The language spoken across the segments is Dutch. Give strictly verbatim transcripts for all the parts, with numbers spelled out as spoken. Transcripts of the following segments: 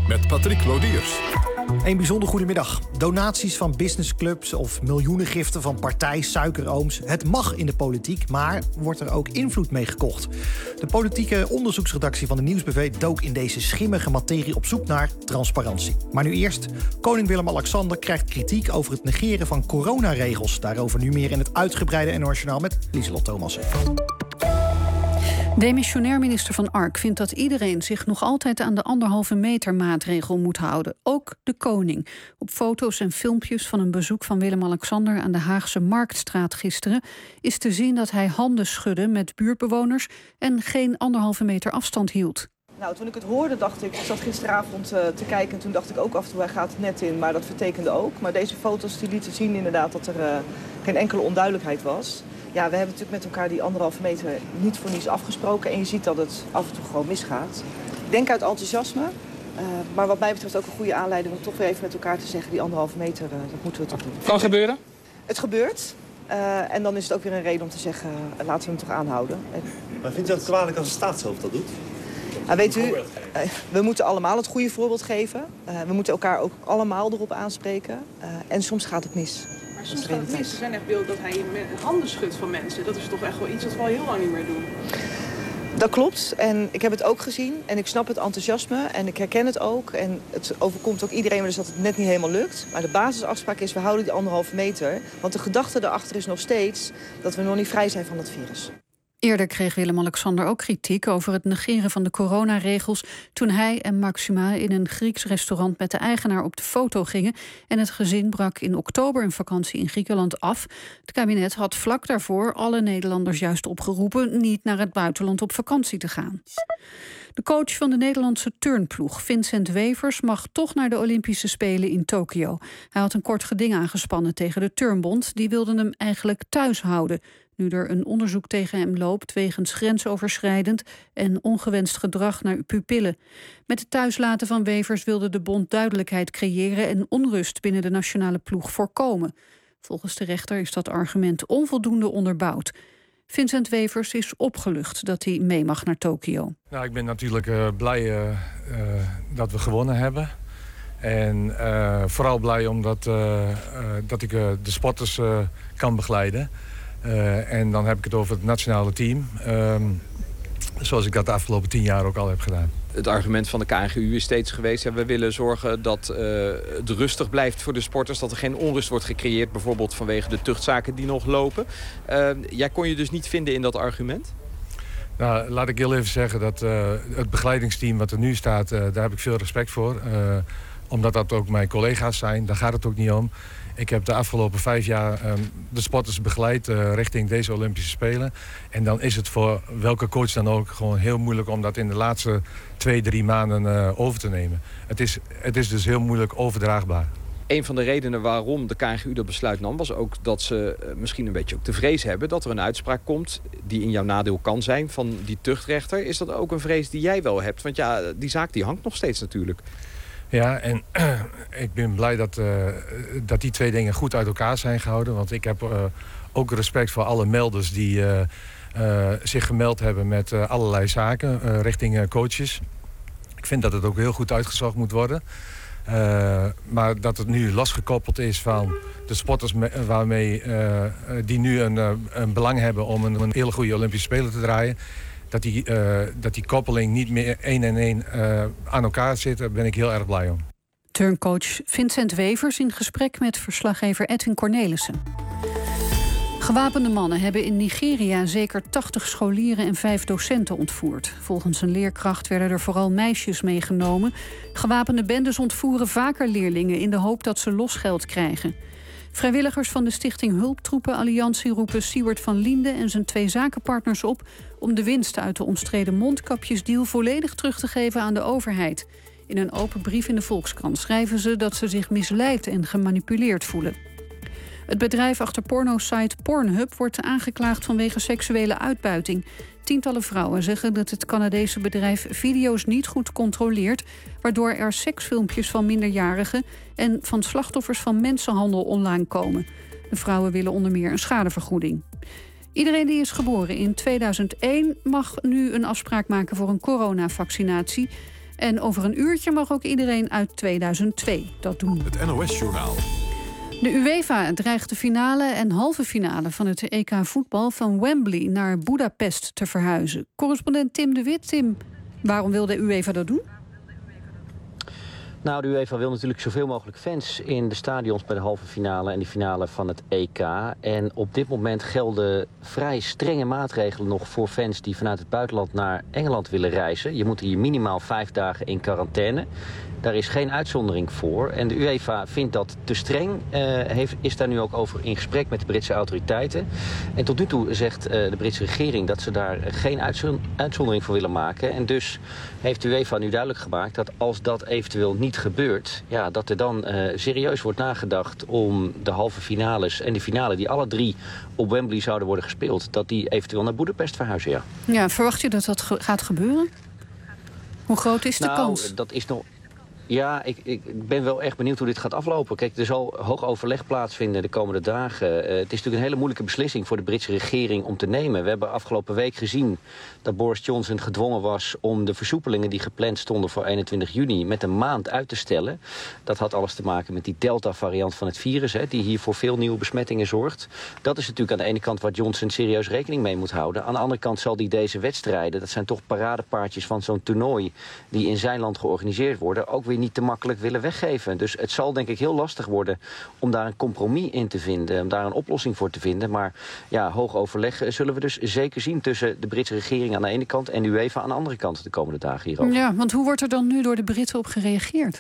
met Patrick Lodiers. Een bijzonder goedemiddag. Donaties van businessclubs of miljoenengiften van partij suikerooms. Het mag in de politiek, maar wordt er ook invloed mee gekocht? De politieke onderzoeksredactie van de Nieuws B V dook in deze schimmige materie op zoek naar transparantie. Maar nu eerst, koning Willem-Alexander krijgt kritiek over het negeren van coronaregels. Daarover nu meer in het uitgebreide N O S-journaal met Lieselot Thomassen. Demissionair minister Van Ark vindt dat iedereen zich nog altijd aan de anderhalve meter maatregel moet houden. Ook de koning. Op foto's en filmpjes van een bezoek van Willem-Alexander aan de Haagse Marktstraat gisteren is te zien dat hij handen schudde met buurtbewoners en geen anderhalve meter afstand hield. Nou, toen ik het hoorde dacht ik, ik zat gisteravond uh, te kijken en toen dacht ik ook af en toe hij gaat het net in, maar dat vertekende ook. Maar deze foto's die lieten zien inderdaad dat er uh, geen enkele onduidelijkheid was. Ja, we hebben natuurlijk met elkaar die anderhalve meter niet voor niets afgesproken. En je ziet dat het af en toe gewoon misgaat. Ik denk uit enthousiasme. Uh, maar wat mij betreft ook een goede aanleiding om toch weer even met elkaar te zeggen... die anderhalve meter, uh, dat moeten we toch doen. Kan gebeuren? Het gebeurt. Uh, en dan is het ook weer een reden om te zeggen, uh, laten we hem toch aanhouden. En... Maar vindt u dat kwalijk als een staatshoofd dat doet? Nou, weet u, uh, we moeten allemaal het goede voorbeeld geven. Uh, we moeten elkaar ook allemaal erop aanspreken. Uh, en soms gaat het mis. Maar soms gaat het mis. Er zijn echt beelden dat hij met handen schudt van mensen. Dat is toch echt wel iets wat we al heel lang niet meer doen. Dat klopt. En ik heb het ook gezien. En ik snap het enthousiasme. En ik herken het ook. En het overkomt ook iedereen dus dat het net niet helemaal lukt. Maar de basisafspraak is, we houden die anderhalve meter. Want de gedachte daarachter is nog steeds dat we nog niet vrij zijn van het virus. Eerder kreeg Willem-Alexander ook kritiek over het negeren van de coronaregels toen hij en Maxima in een Grieks restaurant met de eigenaar op de foto gingen en het gezin brak in oktober een vakantie in Griekenland af. Het kabinet had vlak daarvoor alle Nederlanders juist opgeroepen niet naar het buitenland op vakantie te gaan. De coach van de Nederlandse turnploeg, Vincent Wevers, mag toch naar de Olympische Spelen in Tokio. Hij had een kort geding aangespannen tegen de turnbond. Die wilde hem eigenlijk thuis houden. Nu er een onderzoek tegen hem loopt wegens grensoverschrijdend en ongewenst gedrag naar pupillen. Met het thuislaten van Wevers wilde de bond duidelijkheid creëren en onrust binnen de nationale ploeg voorkomen. Volgens de rechter is dat argument onvoldoende onderbouwd. Vincent Wevers is opgelucht dat hij mee mag naar Tokio. Nou, ik ben natuurlijk uh, blij uh, uh, dat we gewonnen hebben. En uh, vooral blij omdat uh, uh, dat ik uh, de sporters uh, kan begeleiden. Uh, en dan heb ik het over het nationale team. Um, zoals ik dat de afgelopen tien jaar ook al heb gedaan. Het argument van de K N G U is steeds geweest, ja, we willen zorgen dat uh, het rustig blijft voor de sporters. Dat er geen onrust wordt gecreëerd, bijvoorbeeld vanwege de tuchtzaken die nog lopen. Uh, jij kon je dus niet vinden in dat argument? Nou, laat ik heel even zeggen dat uh, het begeleidingsteam wat er nu staat, uh, daar heb ik veel respect voor. Uh, omdat dat ook mijn collega's zijn, daar gaat het ook niet om. Ik heb de afgelopen vijf jaar um, de sporters begeleid uh, richting deze Olympische Spelen. En dan is het voor welke coach dan ook gewoon heel moeilijk om dat in de laatste twee, drie maanden uh, over te nemen. Het is, het is dus heel moeilijk overdraagbaar. Een van de redenen waarom de K N G U dat besluit nam was ook dat ze uh, misschien een beetje ook te vrees hebben dat er een uitspraak komt die in jouw nadeel kan zijn van die tuchtrechter. Is dat ook een vrees die jij wel hebt? Want ja, die zaak die hangt nog steeds natuurlijk. Ja, en uh, ik ben blij dat, uh, dat die twee dingen goed uit elkaar zijn gehouden. Want ik heb uh, ook respect voor alle melders die uh, uh, zich gemeld hebben met uh, allerlei zaken uh, richting uh, coaches. Ik vind dat het ook heel goed uitgezocht moet worden. Uh, maar dat het nu losgekoppeld is van de sporters me, waarmee, uh, die nu een, uh, een belang hebben om een, een hele goede Olympische Spelen te draaien. Dat die, uh, dat die koppeling niet meer één en één uh, aan elkaar zit, daar ben ik heel erg blij om. Turncoach Vincent Wevers in gesprek met verslaggever Edwin Cornelissen. Gewapende mannen hebben in Nigeria zeker tachtig scholieren en vijf docenten ontvoerd. Volgens een leerkracht werden er vooral meisjes meegenomen. Gewapende bendes ontvoeren vaker leerlingen in de hoop dat ze losgeld krijgen. Vrijwilligers van de stichting Hulptroepen Alliantie roepen Siewert van Liende en zijn twee zakenpartners op om de winst uit de omstreden mondkapjesdeal volledig terug te geven aan de overheid. In een open brief in de Volkskrant schrijven ze dat ze zich misleid en gemanipuleerd voelen. Het bedrijf achter pornosite Pornhub wordt aangeklaagd vanwege seksuele uitbuiting. Tientallen vrouwen zeggen dat het Canadese bedrijf video's niet goed controleert, waardoor er seksfilmpjes van minderjarigen en van slachtoffers van mensenhandel online komen. De vrouwen willen onder meer een schadevergoeding. Iedereen die is geboren in tweeduizend één mag nu een afspraak maken voor een coronavaccinatie. En over een uurtje mag ook iedereen uit tweeduizend twee dat doen. Het N O S-journaal. De UEFA dreigt de finale en halve finale van het E K voetbal van Wembley naar Budapest te verhuizen. Correspondent Tim de Wit. Tim, waarom wil de UEFA dat doen? Nou, de UEFA wil natuurlijk zoveel mogelijk fans in de stadions bij de halve finale en de finale van het E K. En op dit moment gelden vrij strenge maatregelen nog voor fans die vanuit het buitenland naar Engeland willen reizen. Je moet hier minimaal vijf dagen in quarantaine. Daar is geen uitzondering voor. En de UEFA vindt dat te streng. Uh, heeft, is daar nu ook over in gesprek met de Britse autoriteiten. En tot nu toe zegt uh, de Britse regering dat ze daar geen uitzondering voor willen maken. En dus heeft de UEFA nu duidelijk gemaakt dat als dat eventueel niet gebeurt, ja, dat er dan uh, serieus wordt nagedacht om de halve finales en de finale die alle drie op Wembley zouden worden gespeeld, dat die eventueel naar Budapest verhuizen, ja. Ja, verwacht je dat dat ge- gaat gebeuren? Hoe groot is de nou, kans? Dat is nog... Ja, ik, ik ben wel echt benieuwd hoe dit gaat aflopen. Kijk, er zal hoog overleg plaatsvinden de komende dagen. Uh, het is natuurlijk een hele moeilijke beslissing voor de Britse regering om te nemen. We hebben afgelopen week gezien dat Boris Johnson gedwongen was om de versoepelingen die gepland stonden voor eenentwintig juni met een maand uit te stellen. Dat had alles te maken met die Delta-variant van het virus, hè, die hier voor veel nieuwe besmettingen zorgt. Dat is natuurlijk aan de ene kant waar Johnson serieus rekening mee moet houden. Aan de andere kant zal hij deze wedstrijden, dat zijn toch paradepaardjes van zo'n toernooi die in zijn land georganiseerd worden, ook weer niet te makkelijk willen weggeven. Dus het zal denk ik heel lastig worden om daar een compromis in te vinden, om daar een oplossing voor te vinden. Maar ja, hoog overleg zullen we dus zeker zien tussen de Britse regering aan de ene kant en UEFA aan de andere kant de komende dagen hierover. Ja, want hoe wordt er dan nu door de Britten op gereageerd?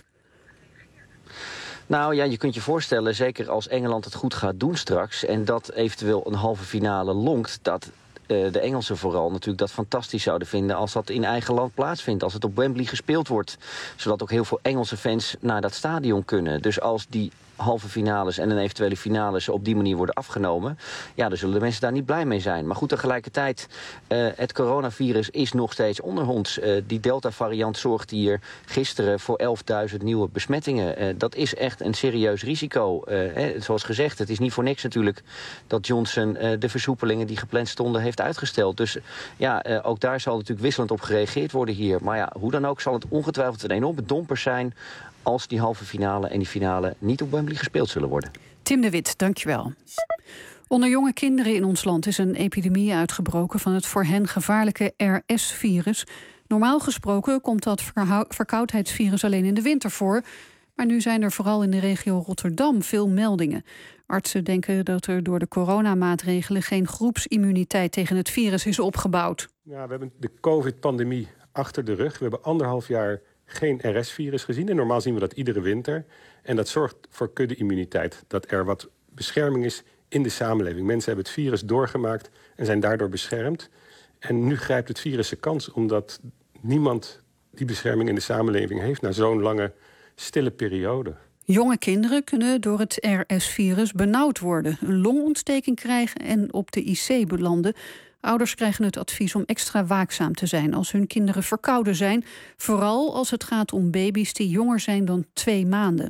Nou ja, je kunt je voorstellen, zeker als Engeland het goed gaat doen straks en dat eventueel een halve finale lonkt, dat Uh, de Engelsen vooral natuurlijk dat fantastisch zouden vinden als dat in eigen land plaatsvindt, als het op Wembley gespeeld wordt, zodat ook heel veel Engelse fans naar dat stadion kunnen. Dus als die halve finales en een eventuele finales op die manier worden afgenomen, ja, dan zullen de mensen daar niet blij mee zijn. Maar goed, tegelijkertijd, uh, het coronavirus is nog steeds onder ons. Uh, die Delta-variant zorgt hier gisteren voor elfduizend nieuwe besmettingen. Uh, dat is echt een serieus risico. Uh, hè, zoals gezegd, het is niet voor niks natuurlijk dat Johnson uh, de versoepelingen die gepland stonden heeft uitgesteld. Dus ja, uh, ook daar zal natuurlijk wisselend op gereageerd worden hier. Maar ja, hoe dan ook zal het ongetwijfeld een enorme domper zijn als die halve finale en die finale niet op Wembley gespeeld zullen worden. Tim de Wit, dankjewel. Onder jonge kinderen in ons land is een epidemie uitgebroken van het voor hen gevaarlijke R S-virus. Normaal gesproken komt dat verhou- verkoudheidsvirus alleen in de winter voor. Maar nu zijn er vooral in de regio Rotterdam veel meldingen. Artsen denken dat er door de coronamaatregelen geen groepsimmuniteit tegen het virus is opgebouwd. Ja, we hebben de COVID-pandemie achter de rug. We hebben anderhalf jaar geen R S-virus gezien. En normaal zien we dat iedere winter. En dat zorgt voor kudde-immuniteit. Dat er wat bescherming is in de samenleving. Mensen hebben het virus doorgemaakt en zijn daardoor beschermd. En nu grijpt het virus zijn kans, omdat niemand die bescherming in de samenleving heeft na zo'n lange stille periode. Jonge kinderen kunnen door het R S-virus benauwd worden, een longontsteking krijgen en op de I C belanden. Ouders krijgen het advies om extra waakzaam te zijn als hun kinderen verkouden zijn. Vooral als het gaat om baby's die jonger zijn dan twee maanden.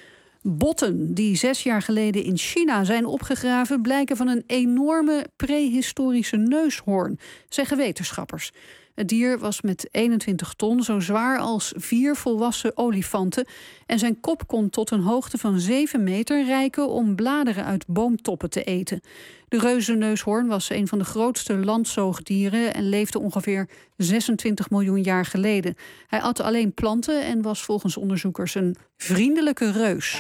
Botten die zes jaar geleden in China zijn opgegraven blijken van een enorme prehistorische neushoorn, zeggen wetenschappers. Het dier was met eenentwintig ton zo zwaar als vier volwassen olifanten en zijn kop kon tot een hoogte van zeven meter reiken om bladeren uit boomtoppen te eten. De reuzenneushoorn was een van de grootste landzoogdieren en leefde ongeveer zesentwintig miljoen jaar geleden. Hij at alleen planten en was volgens onderzoekers een vriendelijke reus.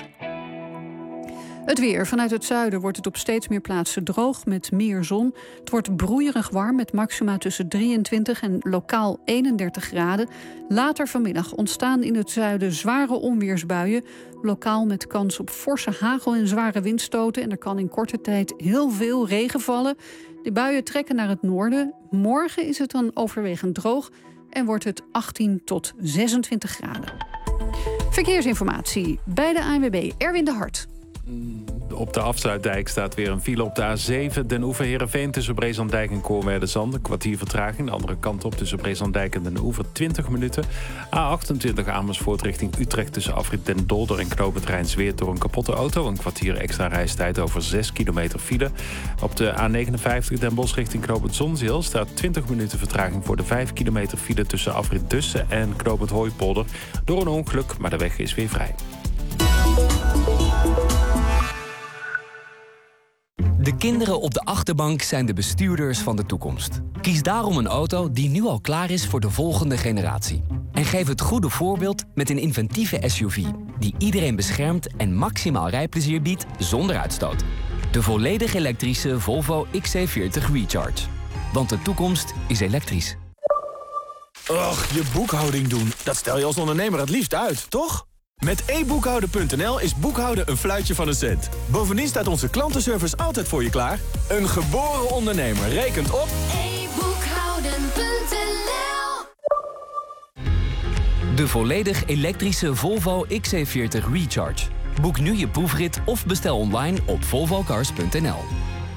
Het weer. Vanuit het zuiden wordt het op steeds meer plaatsen droog met meer zon. Het wordt broeierig warm met maxima tussen drieëntwintig en lokaal eenendertig graden. Later vanmiddag ontstaan in het zuiden zware onweersbuien. Lokaal met kans op forse hagel en zware windstoten. En er kan in korte tijd heel veel regen vallen. De buien trekken naar het noorden. Morgen is het dan overwegend droog en wordt het achttien tot zesentwintig graden. Verkeersinformatie bij de A N W B, Erwin de Hart. De Op de afsluitdijk staat weer een file op de A zeven. Den Oever Heerenveen tussen Breeslanddijk en Koorwerderzand. Een kwartier vertraging. De andere kant op tussen Breeslanddijk en Den Oever twintig minuten. A achtentwintig Amersfoort richting Utrecht tussen afrit Den Dolder en Knoop het Rijnsweert door een kapotte auto. Een kwartier extra reistijd over zes kilometer file. Op de A negenenvijftig Den Bosch richting Knoop het Zonzeel staat twintig minuten vertraging voor de vijf kilometer file tussen afrit Dussen en Knoop het Hooipolder. Door een ongeluk, maar de weg is weer vrij. De kinderen op de achterbank zijn de bestuurders van de toekomst. Kies daarom een auto die nu al klaar is voor de volgende generatie. En geef het goede voorbeeld met een inventieve S U V... die iedereen beschermt en maximaal rijplezier biedt zonder uitstoot. De volledig elektrische Volvo X C veertig Recharge. Want de toekomst is elektrisch. Och, je boekhouding doen, dat stel je als ondernemer het liefst uit, toch? Met e boekhouden punt n l is boekhouden een fluitje van een cent. Bovendien staat onze klantenservice altijd voor je klaar. Een geboren ondernemer rekent op e boekhouden punt n l. De volledig elektrische Volvo X C veertig Recharge. Boek nu je proefrit of bestel online op volvo cars punt n l.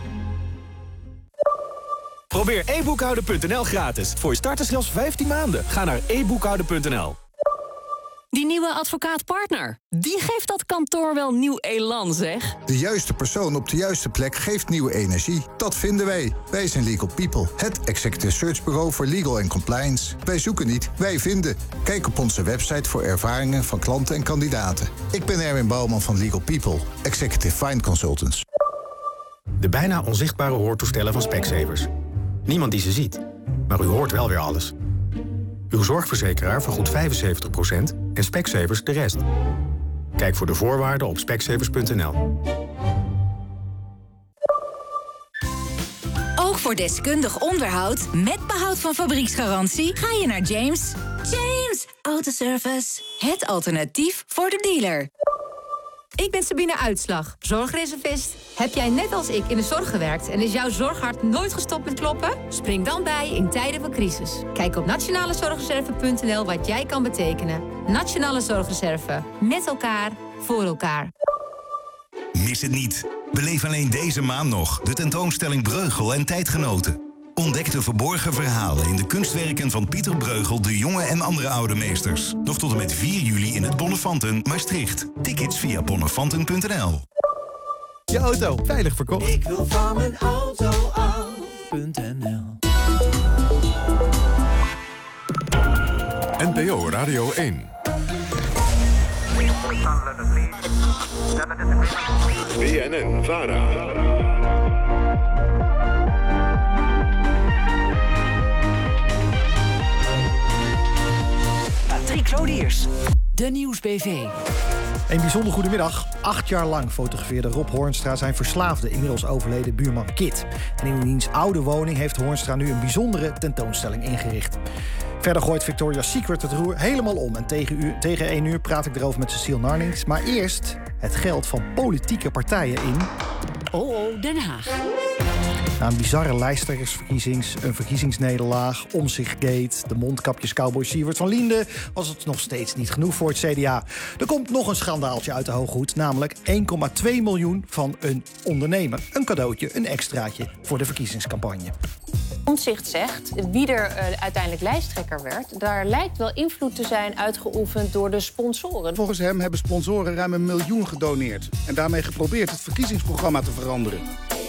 Probeer e boekhouden punt n l gratis. Voor je starters zelfs vijftien maanden. Ga naar e boekhouden punt n l. Die nieuwe advocaat-partner, die geeft dat kantoor wel nieuw elan, zeg. De juiste persoon op de juiste plek geeft nieuwe energie. Dat vinden wij. Wij zijn Legal People, het executive search bureau voor legal en compliance. Wij zoeken niet, wij vinden. Kijk op onze website voor ervaringen van klanten en kandidaten. Ik ben Erwin Bouwman van Legal People, Executive Find Consultants. De bijna onzichtbare hoortoestellen van Specsavers. Niemand die ze ziet, maar u hoort wel weer alles. Uw zorgverzekeraar vergoedt vijfenzeventig procent en Specsavers de rest. Kijk voor de voorwaarden op specsavers punt n l. Ook voor deskundig onderhoud, met behoud van fabrieksgarantie, ga je naar James. James Autoservice, het alternatief voor de dealer. Ik ben Sabine Uitslag, zorgreservist. Heb jij net als ik in de zorg gewerkt en is jouw zorghart nooit gestopt met kloppen? Spring dan bij in tijden van crisis. Kijk op nationale zorgreserve punt n l wat jij kan betekenen. Nationale Zorgreserve. Met elkaar, voor elkaar. Mis het niet. Beleef alleen deze maand nog de tentoonstelling Breugel en Tijdgenoten. Ontdek de verborgen verhalen in de kunstwerken van Pieter Breugel, de jonge en andere oude meesters. Nog tot en met vier juli in het Bonnefanten, Maastricht. Tickets via bonnefanten punt n l. Je auto veilig verkocht. Ik wil van mijn auto af.nl. N P O Radio één. B N N Vara. Patrick Lodiers, de Nieuws B V. Een bijzonder goedemiddag. Acht jaar lang fotografeerde Rob Hoornstra zijn verslaafde, inmiddels overleden buurman Kit. En in diens oude woning heeft Hoornstra nu een bijzondere tentoonstelling ingericht. Verder gooit Victoria's Secret het roer helemaal om. En tegen, u, tegen één uur praat ik erover met Cecile Narnings. Maar eerst het geld van politieke partijen in... Oh, oh, Den Haag. Na een bizarre lijsttrekkersverkiezing, een verkiezingsnederlaag, Omtzigt-gate, de mondkapjes cowboy Siewert van Liende, was het nog steeds niet genoeg voor het C D A. Er komt nog een schandaaltje uit de hoge hoed, namelijk één komma twee miljoen van een ondernemer. Een cadeautje, een extraatje voor de verkiezingscampagne. Omtzigt zegt, wie er uh, uiteindelijk lijsttrekker werd, daar lijkt wel invloed te zijn uitgeoefend door de sponsoren. Volgens hem hebben sponsoren ruim een miljoen gedoneerd en daarmee geprobeerd het verkiezingsprogramma te veranderen.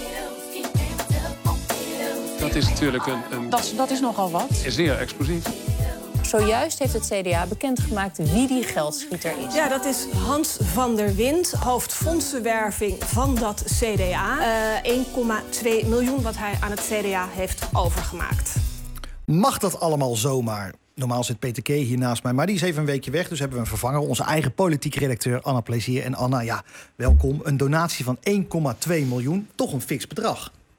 Dat is natuurlijk een... een... Dat, dat is nogal wat. Is zeer explosief. Zojuist heeft het C D A bekendgemaakt wie die geldschieter is. Ja, dat is Hans van der Wind, hoofd fondsenwerving van dat C D A. Uh, één komma twee miljoen wat hij aan het C D A heeft overgemaakt. Mag dat allemaal zomaar? Normaal zit Peter K. hier naast mij, maar die is even een weekje weg. Dus hebben we een vervanger, onze eigen politieke redacteur Anna Plezier. En Anna, ja, welkom. Een donatie van één komma twee miljoen, toch een fix bedrag.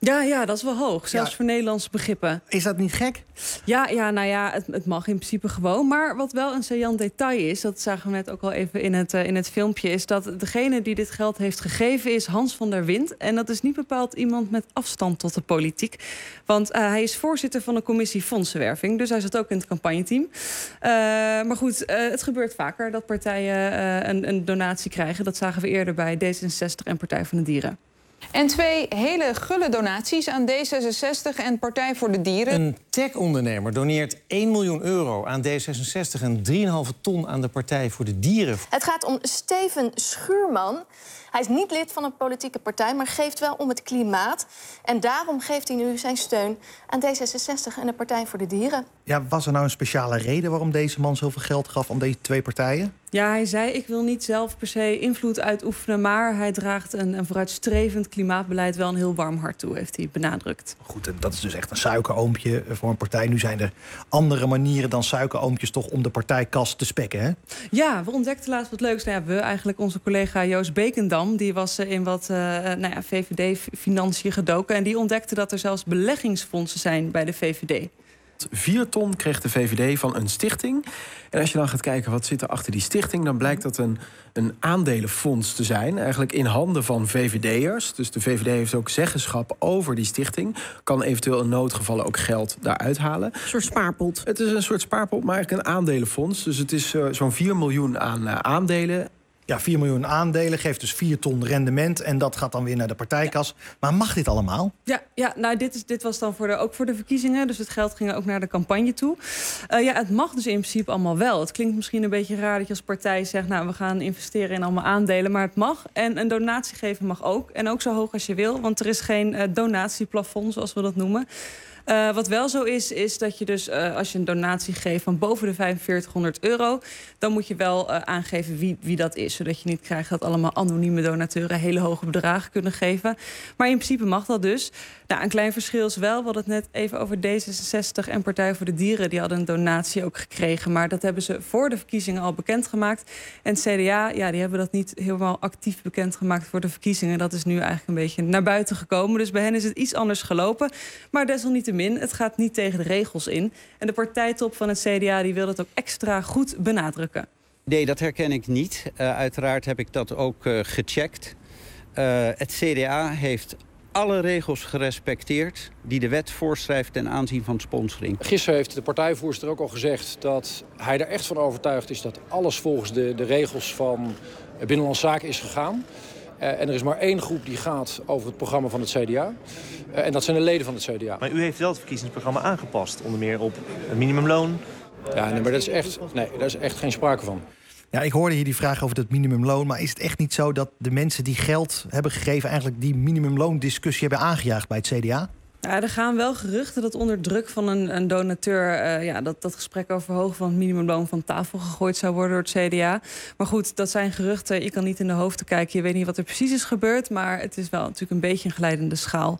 Ja, ja, dat is wel hoog. Zelfs Ja. voor Nederlandse begrippen. Is dat niet gek? Ja, ja nou ja, het, het mag in principe gewoon. Maar wat wel een saillant detail is, dat zagen we net ook al even in het, uh, in het filmpje, is dat degene die dit geld heeft gegeven is Hans van der Wind. En dat is niet bepaald iemand met afstand tot de politiek. Want uh, hij is voorzitter van de commissie Fondsenwerving. Dus hij zit ook in het campagneteam. Uh, maar goed, uh, het gebeurt vaker dat partijen uh, een, een donatie krijgen. Dat zagen we eerder bij D zesenzestig en Partij van de Dieren. En twee hele gulle donaties aan D zesenzestig en Partij voor de Dieren. Een tech-ondernemer doneert één miljoen euro aan D zesenzestig... en drie komma vijf ton aan de Partij voor de Dieren. Het gaat om Steven Schuurman. Hij is niet lid van een politieke partij, maar geeft wel om het klimaat. En daarom geeft hij nu zijn steun aan D zesenzestig en de Partij voor de Dieren. Ja, was er nou een speciale reden waarom deze man zoveel geld gaf aan deze twee partijen? Ja, hij zei, ik wil niet zelf per se invloed uitoefenen, maar hij draagt een, een vooruitstrevend klimaatbeleid wel een heel warm hart toe, heeft hij benadrukt. Goed, dat is dus echt een suikeroompje voor een partij. Nu zijn er andere manieren dan suikeroompjes toch om de partijkas te spekken, hè? Ja, we ontdekten laatst wat leuks. Nou ja, we, eigenlijk onze collega Joost Bekendam, die was in wat uh, nou ja, V V D-financiën gedoken. En die ontdekte dat er zelfs beleggingsfondsen zijn bij de V V D. Vier ton kreeg de V V D van een stichting. En als je dan gaat kijken wat zit er achter die stichting, dan blijkt dat een, een aandelenfonds te zijn. Eigenlijk in handen van V V D'ers. Dus de V V D heeft ook zeggenschap over die stichting. Kan eventueel in noodgevallen ook geld daaruit halen. Een soort spaarpot. Het is een soort spaarpot, maar eigenlijk een aandelenfonds. Dus het is uh, zo'n vier miljoen aan uh, aandelen. Ja, vier miljoen aandelen geeft dus vier ton rendement. En dat gaat dan weer naar de partijkas. Ja. Maar mag dit allemaal? Ja, ja nou, dit, is, dit was dan voor de, ook voor de verkiezingen. Dus het geld ging ook naar de campagne toe. Uh, ja, het mag dus in principe allemaal wel. Het klinkt misschien een beetje raar dat je als partij zegt, nou, we gaan investeren in allemaal aandelen. Maar het mag. En een donatie geven mag ook. En ook zo hoog als je wil. Want er is geen uh, donatieplafond, zoals we dat noemen. Uh, wat wel zo is, is dat je dus uh, als je een donatie geeft van boven de vijfenveertighonderd euro... dan moet je wel uh, aangeven wie, wie dat is. Zodat je niet krijgt dat allemaal anonieme donateuren hele hoge bedragen kunnen geven. Maar in principe mag dat dus. Nou, een klein verschil is wel, we hadden het net even over D zesenzestig en Partij voor de Dieren. Die hadden een donatie ook gekregen. Maar dat hebben ze voor de verkiezingen al bekendgemaakt. En het C D A, ja, die hebben dat niet helemaal actief bekendgemaakt voor de verkiezingen. Dat is nu eigenlijk een beetje naar buiten gekomen. Dus bij hen is het iets anders gelopen. Maar desalniettemin, het gaat niet tegen de regels in. En de partijtop van het C D A die wil dat ook extra goed benadrukken. Nee, dat herken ik niet. Uh, uiteraard heb ik dat ook uh, gecheckt. Uh, het C D A heeft alle regels gerespecteerd die de wet voorschrijft ten aanzien van sponsoring. Gisteren heeft de partijvoorzitter ook al gezegd dat hij er echt van overtuigd is dat alles volgens de, de regels van Binnenlandse Zaken is gegaan. Uh, en er is maar één groep die gaat over het programma van het C D A. Uh, en dat zijn de leden van het C D A. Maar u heeft wel het verkiezingsprogramma aangepast, onder meer op het minimumloon. Ja, nee, maar dat is echt, nee, daar is echt geen sprake van. Ja, ik hoorde hier die vraag over het minimumloon. Maar is het echt niet zo dat de mensen die geld hebben gegeven eigenlijk die minimumloondiscussie hebben aangejaagd bij het C D A? Ja, er gaan wel geruchten dat onder druk van een, een donateur Uh, ja, dat, dat gesprek over verhogen van het minimumloon van tafel gegooid zou worden door het C D A. Maar goed, dat zijn geruchten. Je kan niet in de hoofden kijken. Je weet niet wat er precies is gebeurd. Maar het is wel natuurlijk een beetje een glijdende schaal.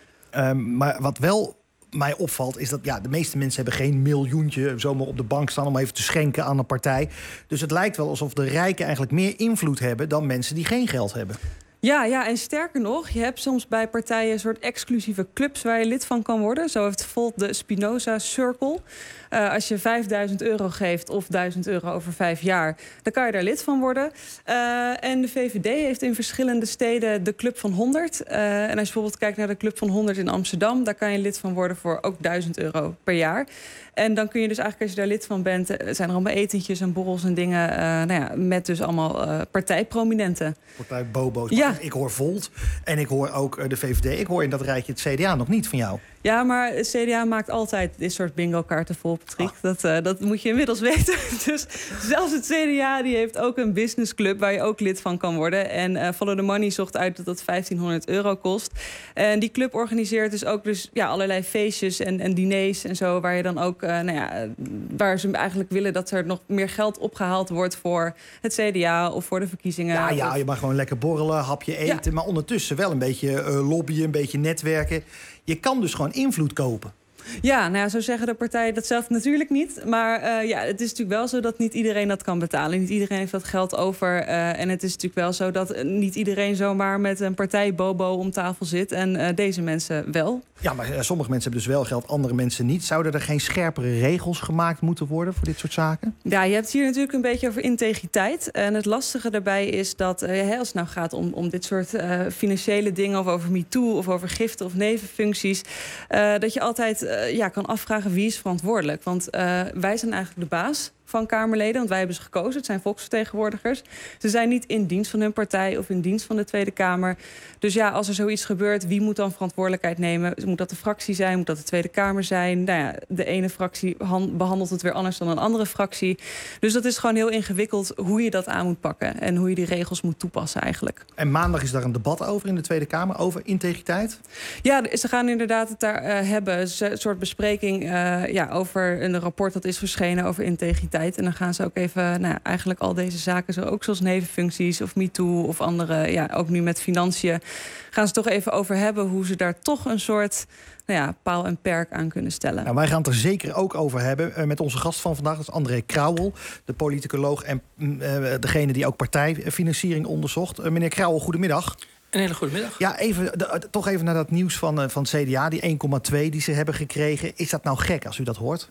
Um, maar wat wel mij opvalt is dat ja, de meeste mensen hebben geen miljoentje zomaar op de bank staan om even te schenken aan een partij. Dus het lijkt wel alsof de rijken eigenlijk meer invloed hebben dan mensen die geen geld hebben. Ja, ja, en sterker nog, je hebt soms bij partijen een soort exclusieve clubs waar je lid van kan worden. Zo heeft Volt de Spinoza Circle. Uh, als je vijfduizend euro geeft of duizend euro over vijf jaar, dan kan je daar lid van worden. Uh, en de V V D heeft in verschillende steden de Club van honderd. Uh, en als je bijvoorbeeld kijkt naar de Club van honderd in Amsterdam, daar kan je lid van worden voor ook duizend euro per jaar. En dan kun je dus eigenlijk, als je daar lid van bent, zijn er allemaal etentjes en borrels en dingen, uh, nou ja, met dus allemaal uh, partijprominenten. Partij Bobo's. Ja. Ik hoor Volt en ik hoor ook uh, de V V D. Ik hoor in dat rijtje het C D A nog niet van jou. Ja, maar het C D A maakt altijd dit soort bingo-kaarten vol, Patrick. Ah. Dat, uh, dat moet je inmiddels weten. Dus zelfs het C D A die heeft ook een businessclub waar je ook lid van kan worden. En uh, Follow the Money zocht uit dat dat vijftienhonderd euro kost. En die club organiseert dus ook dus, ja, allerlei feestjes en, en diners en zo, waar je dan ook, uh, nou ja, waar ze eigenlijk willen dat er nog meer geld opgehaald wordt voor het C D A of voor de verkiezingen. Ja, ja, of... je mag gewoon lekker borrelen, hapje eten, ja. Maar ondertussen wel een beetje uh, lobbyen, een beetje netwerken. Je kan dus gewoon invloed kopen. Ja, nou ja, zo zeggen de partijen dat zelf natuurlijk niet. Maar uh, ja, het is natuurlijk wel zo dat niet iedereen dat kan betalen. Niet iedereen heeft dat geld over. Uh, en het is natuurlijk wel zo dat niet iedereen zomaar met een partijbobo om tafel zit. En uh, deze mensen wel. Ja, maar uh, sommige mensen hebben dus wel geld, andere mensen niet. Zouden er geen scherpere regels gemaakt moeten worden voor dit soort zaken? Ja, je hebt het hier natuurlijk een beetje over integriteit. En het lastige daarbij is dat uh, als het nou gaat om, om dit soort uh, financiële dingen, of over MeToo of over giften of nevenfuncties, uh, dat je altijd uh, ja, kan afvragen wie is verantwoordelijk. Want uh, wij zijn eigenlijk de baas van Kamerleden, want wij hebben ze gekozen. Het zijn volksvertegenwoordigers. Ze zijn niet in dienst van hun partij of in dienst van de Tweede Kamer. Dus ja, als er zoiets gebeurt, wie moet dan verantwoordelijkheid nemen? Moet dat de fractie zijn? Moet dat de Tweede Kamer zijn? Nou ja, de ene fractie behandelt het weer anders dan een andere fractie. Dus dat is gewoon heel ingewikkeld hoe je dat aan moet pakken en hoe je die regels moet toepassen eigenlijk. En maandag is daar een debat over in de Tweede Kamer, over integriteit? Ja, ze gaan inderdaad het daar uh, hebben. Een soort bespreking uh, ja, over een rapport dat is verschenen over integriteit. En dan gaan ze ook even, nou ja, eigenlijk al deze zaken, zo ook zoals nevenfuncties of MeToo of andere, ja, ook nu met financiën, gaan ze toch even over hebben hoe ze daar toch een soort, nou ja, paal en perk aan kunnen stellen. Nou, wij gaan het er zeker ook over hebben uh, met onze gast van vandaag, dat is André Krauwel, de politicoloog en uh, degene die ook partijfinanciering onderzocht. Uh, meneer Krauwel, goedemiddag. Een hele goede middag. Ja, even, de, toch even naar dat nieuws van, uh, van het C D A, die één komma twee die ze hebben gekregen. Is dat nou gek als u dat hoort?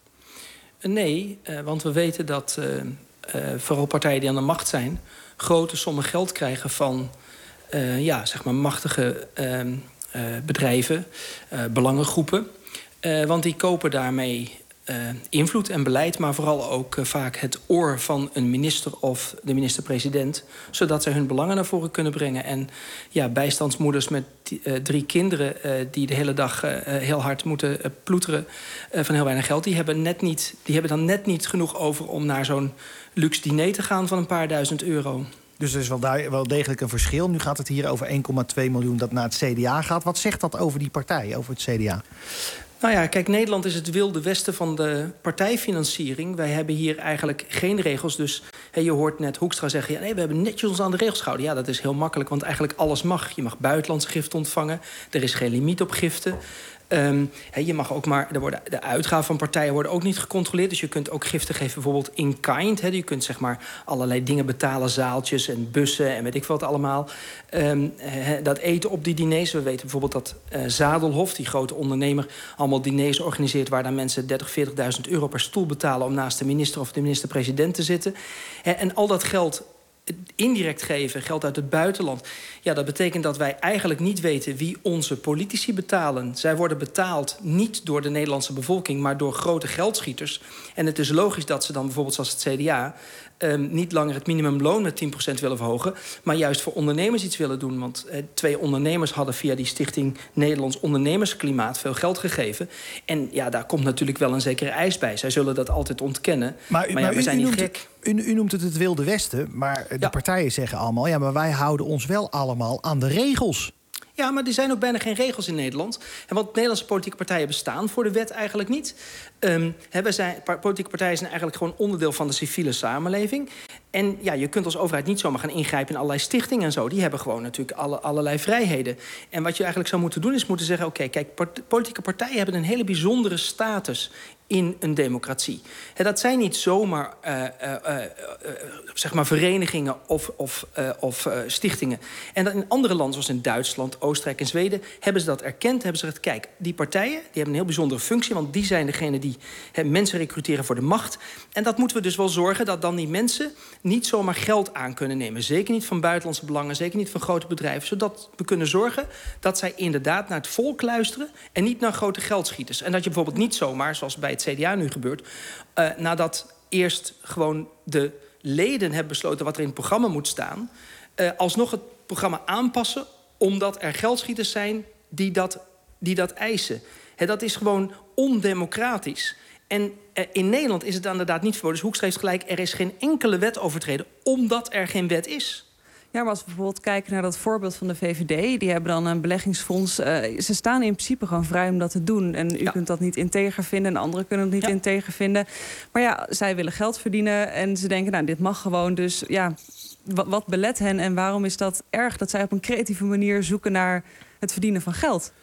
Nee, uh, want we weten dat uh, uh, vooral partijen die aan de macht zijn grote sommen geld krijgen van uh, ja, zeg maar machtige uh, uh, bedrijven, uh, belangengroepen. Uh, want die kopen daarmee uh, invloed en beleid, maar vooral ook uh, vaak het oor van een minister of de minister-president, zodat zij hun belangen naar voren kunnen brengen. En ja, bijstandsmoeders met uh, drie kinderen uh, die de hele dag uh, heel hard moeten uh, ploeteren uh, van heel weinig geld, die hebben, net niet, die hebben dan net niet genoeg over om naar zo'n luxe diner te gaan van een paar duizend euro. Dus er is wel, wel degelijk een verschil. Nu gaat het hier over één komma twee miljoen dat naar het C D A gaat. Wat zegt dat over die partij, over het C D A? Nou ja, kijk, Nederland is het wilde westen van de partijfinanciering. Wij hebben hier eigenlijk geen regels. Dus hey, je hoort net Hoekstra zeggen, ja, nee, we hebben netjes ons aan de regels gehouden. Ja, dat is heel makkelijk, want eigenlijk alles mag. Je mag buitenlandse giften ontvangen. Er is geen limiet op giften. Um, he, je mag ook maar, er worden, de uitgaven van partijen worden ook niet gecontroleerd. Dus je kunt ook giften geven bijvoorbeeld in kind. He, je kunt zeg maar allerlei dingen betalen, zaaltjes en bussen en weet ik wat allemaal. Um, he, dat eten op die diners. We weten bijvoorbeeld dat uh, Zadelhof, die grote ondernemer, allemaal diners organiseert waar dan mensen dertig, veertigduizend euro per stoel betalen om naast de minister of de minister-president te zitten. He, en al dat geld indirect geven, geld uit het buitenland. Ja, dat betekent dat wij eigenlijk niet weten wie onze politici betalen. Zij worden betaald niet door de Nederlandse bevolking, maar door grote geldschieters. En het is logisch dat ze dan bijvoorbeeld zoals het C D A Um, niet langer het minimumloon met tien procent willen verhogen, maar juist voor ondernemers iets willen doen. Want eh, twee ondernemers hadden via die Stichting Nederlands Ondernemersklimaat veel geld gegeven. En ja, daar komt natuurlijk wel een zekere eis bij. Zij zullen dat altijd ontkennen. Maar, maar, maar ja, we u, zijn u niet gek. U, u noemt het het Wilde Westen, maar de ja. partijen zeggen allemaal, ja, maar wij houden ons wel allemaal aan de regels. Ja, maar er zijn ook bijna geen regels in Nederland. En want Nederlandse politieke partijen bestaan voor de wet eigenlijk niet. Um, he, wij zijn, politieke partijen zijn eigenlijk gewoon onderdeel van de civiele samenleving. En ja, je kunt als overheid niet zomaar gaan ingrijpen in allerlei stichtingen en zo. Die hebben gewoon natuurlijk alle, allerlei vrijheden. En wat je eigenlijk zou moeten doen is moeten zeggen, oké, okay, kijk, part, politieke partijen hebben een hele bijzondere status in een democratie. He, dat zijn niet zomaar uh, uh, uh, uh, zeg maar verenigingen of, of, uh, of uh, stichtingen. En dat in andere landen, zoals in Duitsland, Oostenrijk en Zweden, hebben ze dat erkend. Hebben ze gezegd, kijk, die partijen die hebben een heel bijzondere functie, want die zijn degene die he, mensen recruteren voor de macht. En dat moeten we dus wel zorgen dat dan die mensen niet zomaar geld aan kunnen nemen. Zeker niet van buitenlandse belangen, zeker niet van grote bedrijven. Zodat we kunnen zorgen dat zij inderdaad naar het volk luisteren en niet naar grote geldschieters. En dat je bijvoorbeeld niet zomaar, zoals bij het C D A nu gebeurt, uh, nadat eerst gewoon de leden hebben besloten wat er in het programma moet staan, uh, alsnog het programma aanpassen omdat er geldschieters zijn die dat, die dat eisen. He, dat is gewoon ondemocratisch. En uh, in Nederland is het inderdaad niet verboden. Dus Hoekstra heeft gelijk, er is geen enkele wet overtreden omdat er geen wet is. Ja, maar als we bijvoorbeeld kijken naar dat voorbeeld van de V V D, die hebben dan een beleggingsfonds. Uh, ze staan in principe gewoon vrij om dat te doen. En u ja. kunt dat niet integer vinden en anderen kunnen het niet ja. integer vinden. Maar ja, zij willen geld verdienen en ze denken, nou, dit mag gewoon. Dus ja, wat, wat belet hen en waarom is dat erg dat zij op een creatieve manier zoeken naar het verdienen van geld?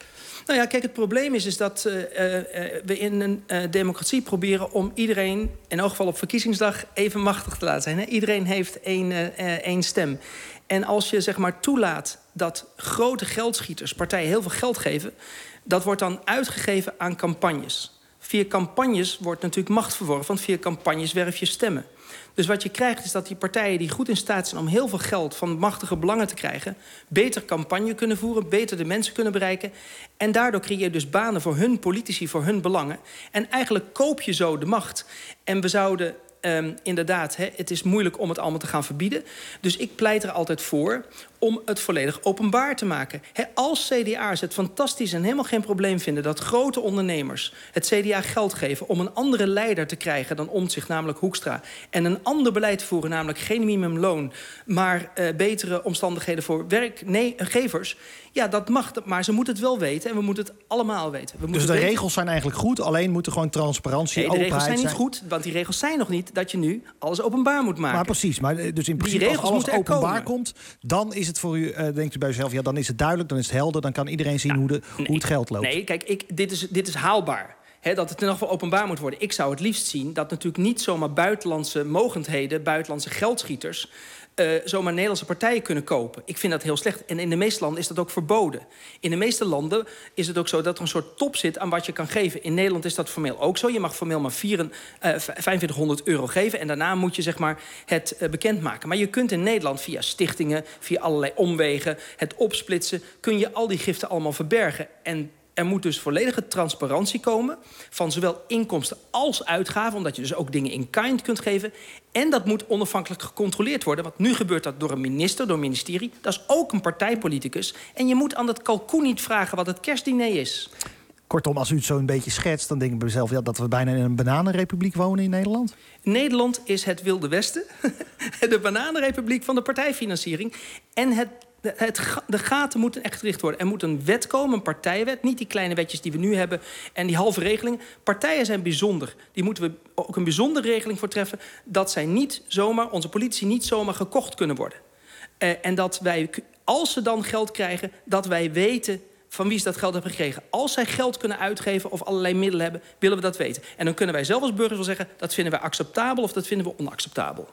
Nou ja, kijk, het probleem is, is dat uh, uh, we in een uh, democratie proberen om iedereen, in elk geval op verkiezingsdag, even machtig te laten zijn. Hè? Iedereen heeft één, uh, uh, één stem. En als je zeg maar toelaat dat grote geldschieters partijen heel veel geld geven, dat wordt dan uitgegeven aan campagnes. Via campagnes wordt natuurlijk macht verworven, want via campagnes werf je stemmen. Dus wat je krijgt is dat die partijen die goed in staat zijn om heel veel geld van machtige belangen te krijgen, beter campagne kunnen voeren, beter de mensen kunnen bereiken. En daardoor creëer je dus banen voor hun politici, voor hun belangen. En eigenlijk koop je zo de macht. En we zouden um, inderdaad, hè, het is moeilijk om het allemaal te gaan verbieden. Dus ik pleit er altijd voor om het volledig openbaar te maken. He, als C D A's het fantastisch en helemaal geen probleem vinden dat grote ondernemers het C D A geld geven om een andere leider te krijgen dan Omtzigt, namelijk Hoekstra, en een ander beleid te voeren, namelijk geen minimumloon, maar uh, betere omstandigheden voor werkgevers, ja, dat mag, maar ze moeten het wel weten en we moeten het allemaal weten. We dus de weten. regels zijn eigenlijk goed, alleen moeten gewoon transparantie, nee, de openheid regels zijn niet zijn. goed, want die regels zijn nog niet dat je nu alles openbaar moet maken. Maar precies, maar dus in principe die als regels alles openbaar komen. komt, dan is het voor u, uh, denkt u bij uzelf, ja, dan is het duidelijk, dan is het helder, dan kan iedereen zien ja, hoe, de, nee, hoe het geld loopt. Nee, kijk, ik, dit, is, dit is haalbaar. He, dat het in ieder geval openbaar moet worden. Ik zou het liefst zien dat natuurlijk niet zomaar buitenlandse mogendheden, buitenlandse geldschieters, Uh, zomaar Nederlandse partijen kunnen kopen. Ik vind dat heel slecht. En in de meeste landen is dat ook verboden. In de meeste landen is het ook zo dat er een soort top zit aan wat je kan geven. In Nederland is dat formeel ook zo. Je mag formeel maar vier, uh, vijfentwintighonderd euro geven. En daarna moet je zeg maar het uh, bekendmaken. Maar je kunt in Nederland via stichtingen, via allerlei omwegen, het opsplitsen, kun je al die giften allemaal verbergen. En er moet dus volledige transparantie komen van zowel inkomsten als uitgaven, omdat je dus ook dingen in kind kunt geven. En dat moet onafhankelijk gecontroleerd worden. Want nu gebeurt dat door een minister, door een ministerie. Dat is ook een partijpoliticus. En je moet aan dat kalkoen niet vragen wat het kerstdiner is. Kortom, als u het zo een beetje schetst, dan denk ik bij mezelf ja, dat we bijna in een bananenrepubliek wonen in Nederland. Nederland is het Wilde Westen. De bananenrepubliek van de partijfinanciering. En het Het, de gaten moeten echt gericht worden. Er moet een wet komen, een partijwet. Niet die kleine wetjes die we nu hebben en die halve regeling. Partijen zijn bijzonder. Die moeten we ook een bijzondere regeling voor treffen. Dat zij niet zomaar, onze politici niet zomaar gekocht kunnen worden. Uh, en dat wij, als ze dan geld krijgen, dat wij weten van wie ze dat geld hebben gekregen. Als zij geld kunnen uitgeven of allerlei middelen hebben, willen we dat weten. En dan kunnen wij zelf als burgers wel zeggen, dat vinden wij acceptabel of dat vinden we onacceptabel.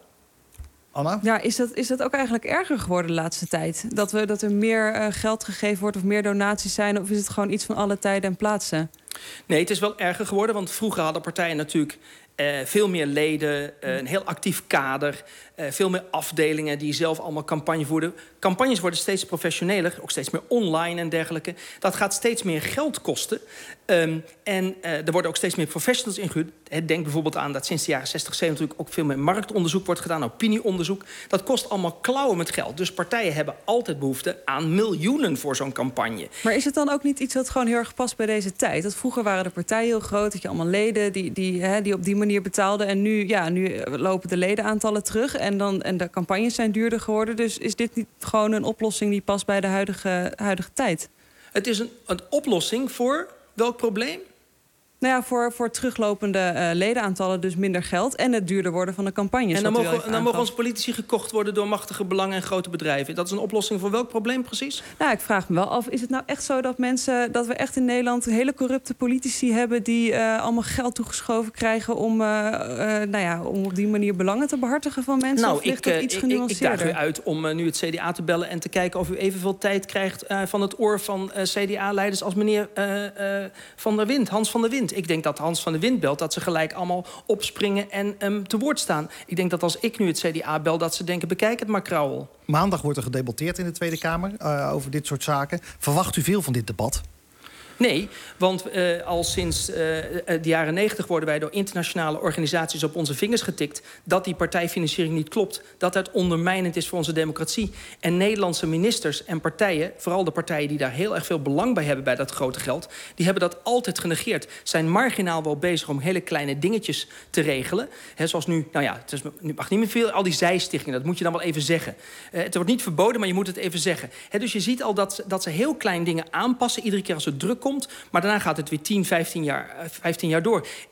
Anna? Ja, is dat, is dat ook eigenlijk erger geworden de laatste tijd? Dat, we, dat er meer uh, geld gegeven wordt of meer donaties zijn? Of is het gewoon iets van alle tijden en plaatsen? Nee, het is wel erger geworden. Want vroeger hadden partijen natuurlijk uh, veel meer leden, uh, een heel actief kader, uh, veel meer afdelingen die zelf allemaal campagne voerden. Campagnes worden steeds professioneler, ook steeds meer online en dergelijke. Dat gaat steeds meer geld kosten. Um, en uh, er worden ook steeds meer professionals ingehuurd. Denk bijvoorbeeld aan dat sinds de jaren zestig, zeventig natuurlijk ook veel meer marktonderzoek wordt gedaan, opinieonderzoek. Dat kost allemaal klauwen met geld. Dus partijen hebben altijd behoefte aan miljoenen voor zo'n campagne. Maar is het dan ook niet iets wat gewoon heel erg past bij deze tijd? Dat vroeger waren de partijen heel groot, dat je allemaal leden die, die, hè, die op die manier betaalden. En nu, ja, nu lopen de ledenaantallen terug en, dan, en de campagnes zijn duurder geworden. Dus is dit niet gewoon een oplossing die past bij de huidige, huidige tijd? Het is een, een oplossing voor welk probleem? Nou ja, voor, voor teruglopende uh, ledenaantallen dus minder geld en het duurder worden van de campagnes. En dan, mogen, dan mogen onze politici gekocht worden door machtige belangen en grote bedrijven. Dat is een oplossing voor welk probleem precies? Nou, ik vraag me wel af, is het nou echt zo dat mensen, dat we echt in Nederland hele corrupte politici hebben die uh, allemaal geld toegeschoven krijgen om, uh, uh, nou ja, om op die manier belangen te behartigen van mensen? Nou, of ligt ik, dat iets ik, genuanceerder? ik daag u uit om uh, nu het C D A te bellen en te kijken of u evenveel tijd krijgt uh, van het oor van uh, C D A-leiders als meneer uh, uh, Van der Wind, Hans van der Wind. Ik denk dat Hans van de Wind belt, dat ze gelijk allemaal opspringen en um, te woord staan. Ik denk dat als ik nu het C D A bel, dat ze denken, bekijk het maar, Krauwel. Maandag wordt er gedebatteerd in de Tweede Kamer uh, over dit soort zaken. Verwacht u veel van dit debat? Nee, want uh, al sinds uh, de jaren negentig worden wij door internationale organisaties op onze vingers getikt dat die partijfinanciering niet klopt, dat het ondermijnend is voor onze democratie. En Nederlandse ministers en partijen, vooral de partijen die daar heel erg veel belang bij hebben bij dat grote geld, die hebben dat altijd genegeerd. Zijn marginaal wel bezig om hele kleine dingetjes te regelen. He, zoals nu, nou ja, het is, nu mag niet meer veel, al die zijstichtingen, dat moet je dan wel even zeggen. Uh, het wordt niet verboden, maar je moet het even zeggen. He, dus je ziet al dat, dat ze heel klein dingen aanpassen, iedere keer als het druk komt, maar daarna gaat het weer tien, vijftien jaar, vijftien jaar door. En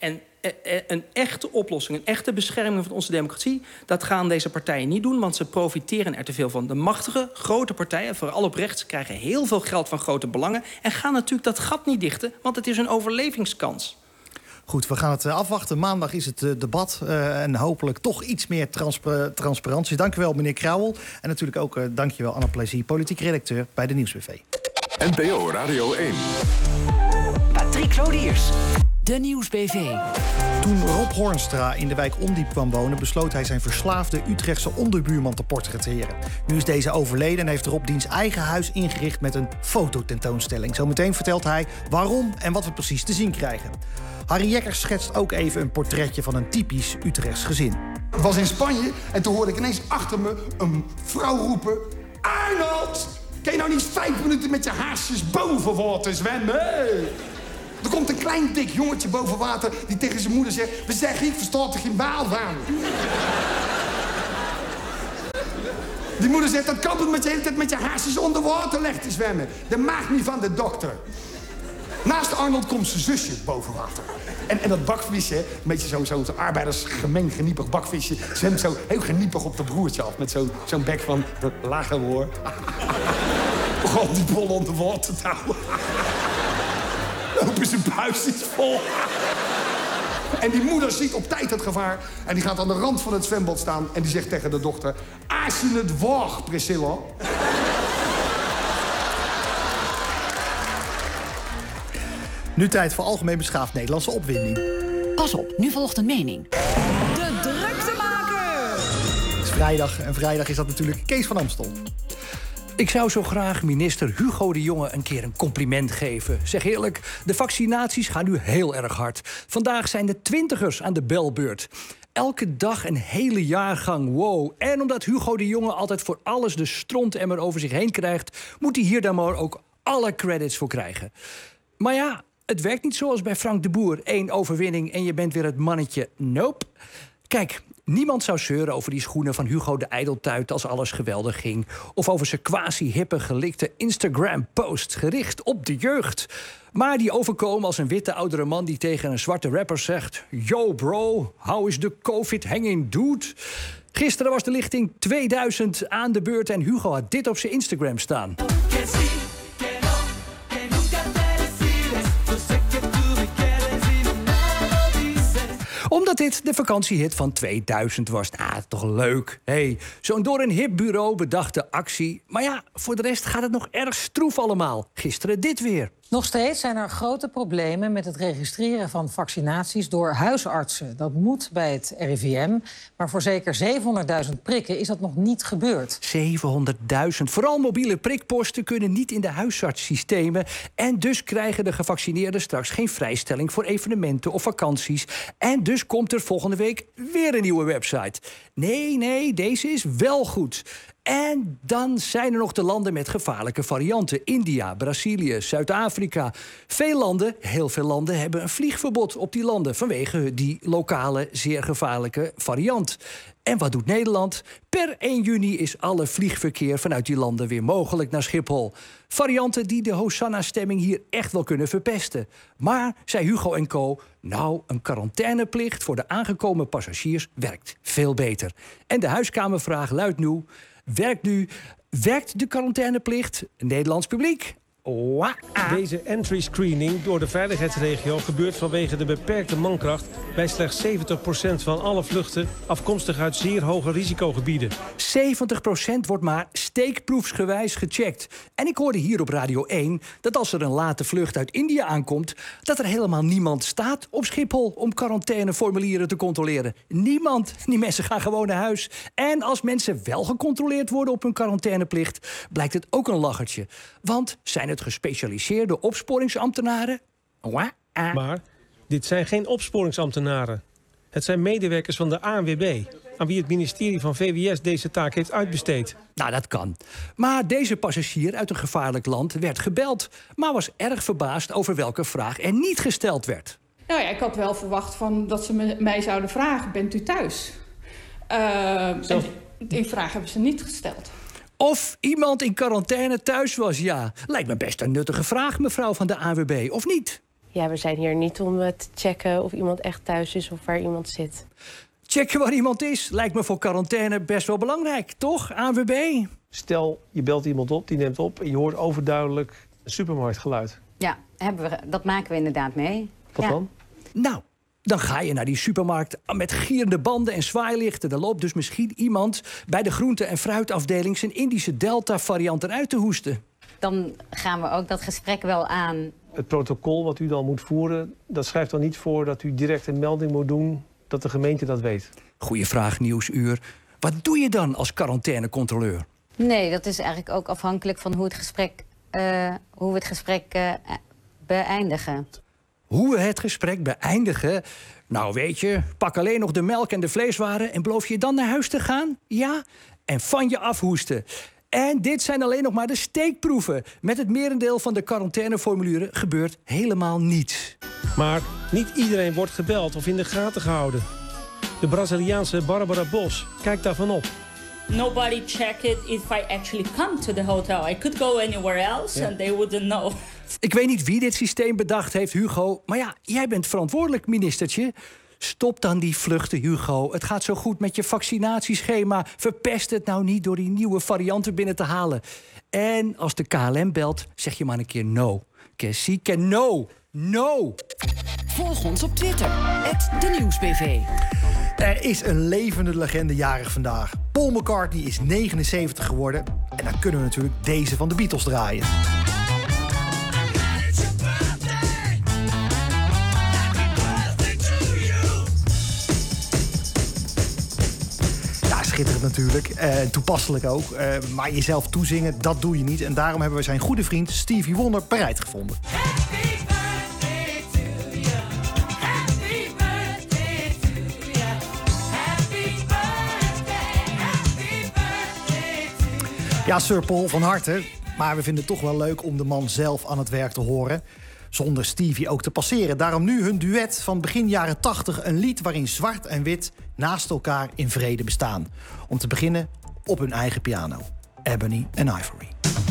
een echte oplossing, een echte bescherming van onze democratie, dat gaan deze partijen niet doen, want ze profiteren er te veel van. De machtige, grote partijen, vooral op rechts, krijgen heel veel geld van grote belangen en gaan natuurlijk dat gat niet dichten, want het is een overlevingskans. Goed, we gaan het afwachten. Maandag is het uh, debat uh, en hopelijk toch iets meer transpa transparantie. Dank u wel, meneer Krauwel. En natuurlijk ook uh, dank je wel, Anna Plezier, politiek redacteur bij de Nieuwsbv. N P O Radio één. Patrick Lodiers, de Nieuwsbv. Toen Rob Hornstra in de wijk Ondiep kwam wonen, besloot hij zijn verslaafde Utrechtse onderbuurman te portretteren. Nu is deze overleden en heeft Rob diens eigen huis ingericht met een fototentoonstelling. Zometeen vertelt hij waarom en wat we precies te zien krijgen. Harry Jekkers schetst ook even een portretje van een typisch Utrechts gezin. Ik was in Spanje en toen hoorde ik ineens achter me een vrouw roepen: Arnold, kan je nou niet vijf minuten met je haarsjes boven water zwemmen? Er komt een klein dik jongetje boven water die tegen zijn moeder zegt: we zeggen, ik versta er geen baal van. Die moeder zegt: dat kan omdat je de hele tijd met je haarsjes onder water legt te zwemmen. Dat mag niet van de dokter. Naast Arnold komt zijn zusje boven water. En, en dat bakvisje, een beetje zo'n zo, zo arbeidersgemeen geniepig bakvisje, zwemt zo heel geniepig op de broertje af. Met zo'n zo bek van lager hoor. Begon die bol onder water te houden. Lopen zijn buis is vol. En die moeder ziet op tijd het gevaar. En die gaat aan de rand van het zwembad staan. En die zegt tegen de dochter: als je het waagt, Priscilla. Nu tijd voor algemeen beschaafd Nederlandse opwinding. Pas op, nu volgt een mening. De druktemaker! Het is vrijdag en vrijdag is dat natuurlijk Kees van Amstel. Ik zou zo graag minister Hugo de Jonge een keer een compliment geven. Zeg eerlijk, de vaccinaties gaan nu heel erg hard. Vandaag zijn de twintigers aan de belbeurt. Elke dag een hele jaargang, wow. En omdat Hugo de Jonge altijd voor alles de strontemmer over zich heen krijgt, moet hij hier dan maar ook alle credits voor krijgen. Maar ja, het werkt niet zoals bij Frank de Boer. Eén overwinning en je bent weer het mannetje. Nope. Kijk, niemand zou zeuren over die schoenen van Hugo de Ijdeltuit als alles geweldig ging. Of over zijn quasi-hippe gelikte Instagram-post gericht op de jeugd. Maar die overkomen als een witte oudere man die tegen een zwarte rapper zegt: yo bro, how is the COVID hanging dude? Gisteren was de lichting tweeduizend aan de beurt en Hugo had dit op zijn Instagram staan. Omdat dit de vakantiehit van tweeduizend was. Nou, toch leuk. Hey, zo'n door een hip bureau bedachte actie. Maar ja, voor de rest gaat het nog erg stroef allemaal. Gisteren dit weer. Nog steeds zijn er grote problemen met het registreren van vaccinaties door huisartsen. Dat moet bij het R I V M. Maar voor zeker zevenhonderdduizend prikken is dat nog niet gebeurd. zevenhonderdduizend. Vooral mobiele prikposten kunnen niet in de huisartssystemen. En dus krijgen de gevaccineerden straks geen vrijstelling voor evenementen of vakanties. En dus komt er volgende week weer een nieuwe website. Nee, nee, deze is wel goed. En dan zijn er nog de landen met gevaarlijke varianten. India, Brazilië, Zuid-Afrika. Veel landen, heel veel landen, hebben een vliegverbod op die landen vanwege die lokale, zeer gevaarlijke variant. En wat doet Nederland? Per één juni is alle vliegverkeer vanuit die landen weer mogelijk naar Schiphol. Varianten die de Hosanna-stemming hier echt wel kunnen verpesten. Maar, zei Hugo en co, nou, een quarantaineplicht voor de aangekomen passagiers werkt veel beter. En de huiskamervraag luidt nu: Werkt nu, werkt de quarantaineplicht? Nederlands publiek? Waa. Deze entry screening door de veiligheidsregio gebeurt vanwege de beperkte mankracht bij slechts zeventig procent van alle vluchten afkomstig uit zeer hoge risicogebieden. zeventig procent wordt maar steekproefsgewijs gecheckt. En ik hoorde hier op Radio één dat als er een late vlucht uit India aankomt, dat er helemaal niemand staat op Schiphol om quarantaineformulieren te controleren. Niemand. Die mensen gaan gewoon naar huis. En als mensen wel gecontroleerd worden op hun quarantaineplicht, blijkt het ook een lachertje. Want zijn het gespecialiseerde opsporingsambtenaren? Maar dit zijn geen opsporingsambtenaren. Het zijn medewerkers van de A N W B, aan wie het ministerie van V W S deze taak heeft uitbesteed. Nou, dat kan. Maar deze passagier uit een gevaarlijk land werd gebeld, maar was erg verbaasd over welke vraag er niet gesteld werd. Nou ja, ik had wel verwacht van dat ze me, mij zouden vragen: bent u thuis? Uh, Zelf... Die vraag hebben ze niet gesteld. Of iemand in quarantaine thuis was, ja. Lijkt me best een nuttige vraag, mevrouw van de A N W B, of niet? Ja, we zijn hier niet om uh, te checken of iemand echt thuis is of waar iemand zit. Checken waar iemand is lijkt me voor quarantaine best wel belangrijk, toch, A N W B? Stel, je belt iemand op, die neemt op en je hoort overduidelijk een supermarktgeluid. Ja, hebben we, dat maken we inderdaad mee. Wat ja. dan? Nou, dan ga je naar die supermarkt met gierende banden en zwaailichten. Er loopt dus misschien iemand bij de groente- en fruitafdeling zijn Indische Delta-variant eruit te hoesten. Dan gaan we ook dat gesprek wel aan. Het protocol wat u dan moet voeren, dat schrijft dan niet voor dat u direct een melding moet doen dat de gemeente dat weet. Goeie vraag, Nieuwsuur. Wat doe je dan als quarantainecontroleur? Nee, dat is eigenlijk ook afhankelijk van hoe, het gesprek, uh, hoe we het gesprek uh, beëindigen. Hoe we het gesprek beëindigen? Nou, weet je, pak alleen nog de melk en de vleeswaren en beloof je dan naar huis te gaan? Ja? En van je afhoesten. En dit zijn alleen nog maar de steekproeven. Met het merendeel van de quarantaineformulieren gebeurt helemaal niets. Maar niet iedereen wordt gebeld of in de gaten gehouden. De Braziliaanse Barbara Bos kijkt daarvan op. Nobody checked it if I actually come to the hotel. I could go anywhere else yeah. and they wouldn't know. Ik weet niet wie dit systeem bedacht heeft, Hugo. Maar ja, jij bent verantwoordelijk, ministertje. Stop dan die vluchten, Hugo. Het gaat zo goed met je vaccinatieschema. Verpest het nou niet door die nieuwe varianten binnen te halen. En als de K L M belt, zeg je maar een keer no. Kessie, ken no. No. Volg ons op Twitter, at de Nieuwsbv. Er is een levende legende jarig vandaag. Paul McCartney is negenenzeventig geworden. En dan kunnen we natuurlijk deze van de Beatles draaien. Ja, schitterend natuurlijk. Uh, toepasselijk ook. Uh, maar jezelf toezingen, dat doe je niet. En daarom hebben we zijn goede vriend Stevie Wonder bereid gevonden. Ja, Sir Paul, van harte. Maar we vinden het toch wel leuk om de man zelf aan het werk te horen. Zonder Stevie ook te passeren. Daarom nu hun duet van begin jaren tachtig. Een lied waarin zwart en wit naast elkaar in vrede bestaan. Om te beginnen op hun eigen piano. Ebony and Ivory.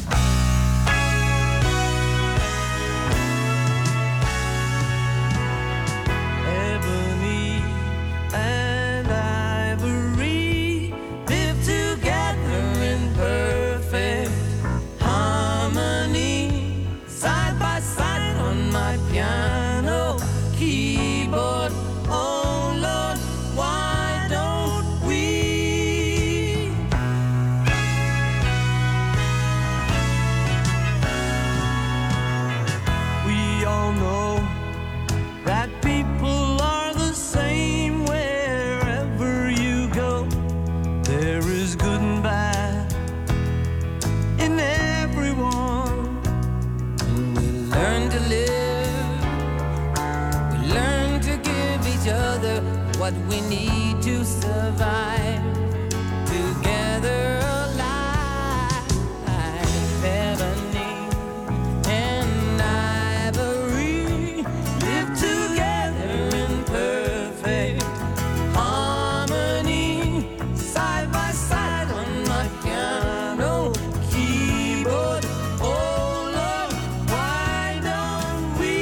What we need to survive together alive. Ebony and ivory live together in perfect harmony, side by side on my piano keyboard. Oh Lord, why don't we?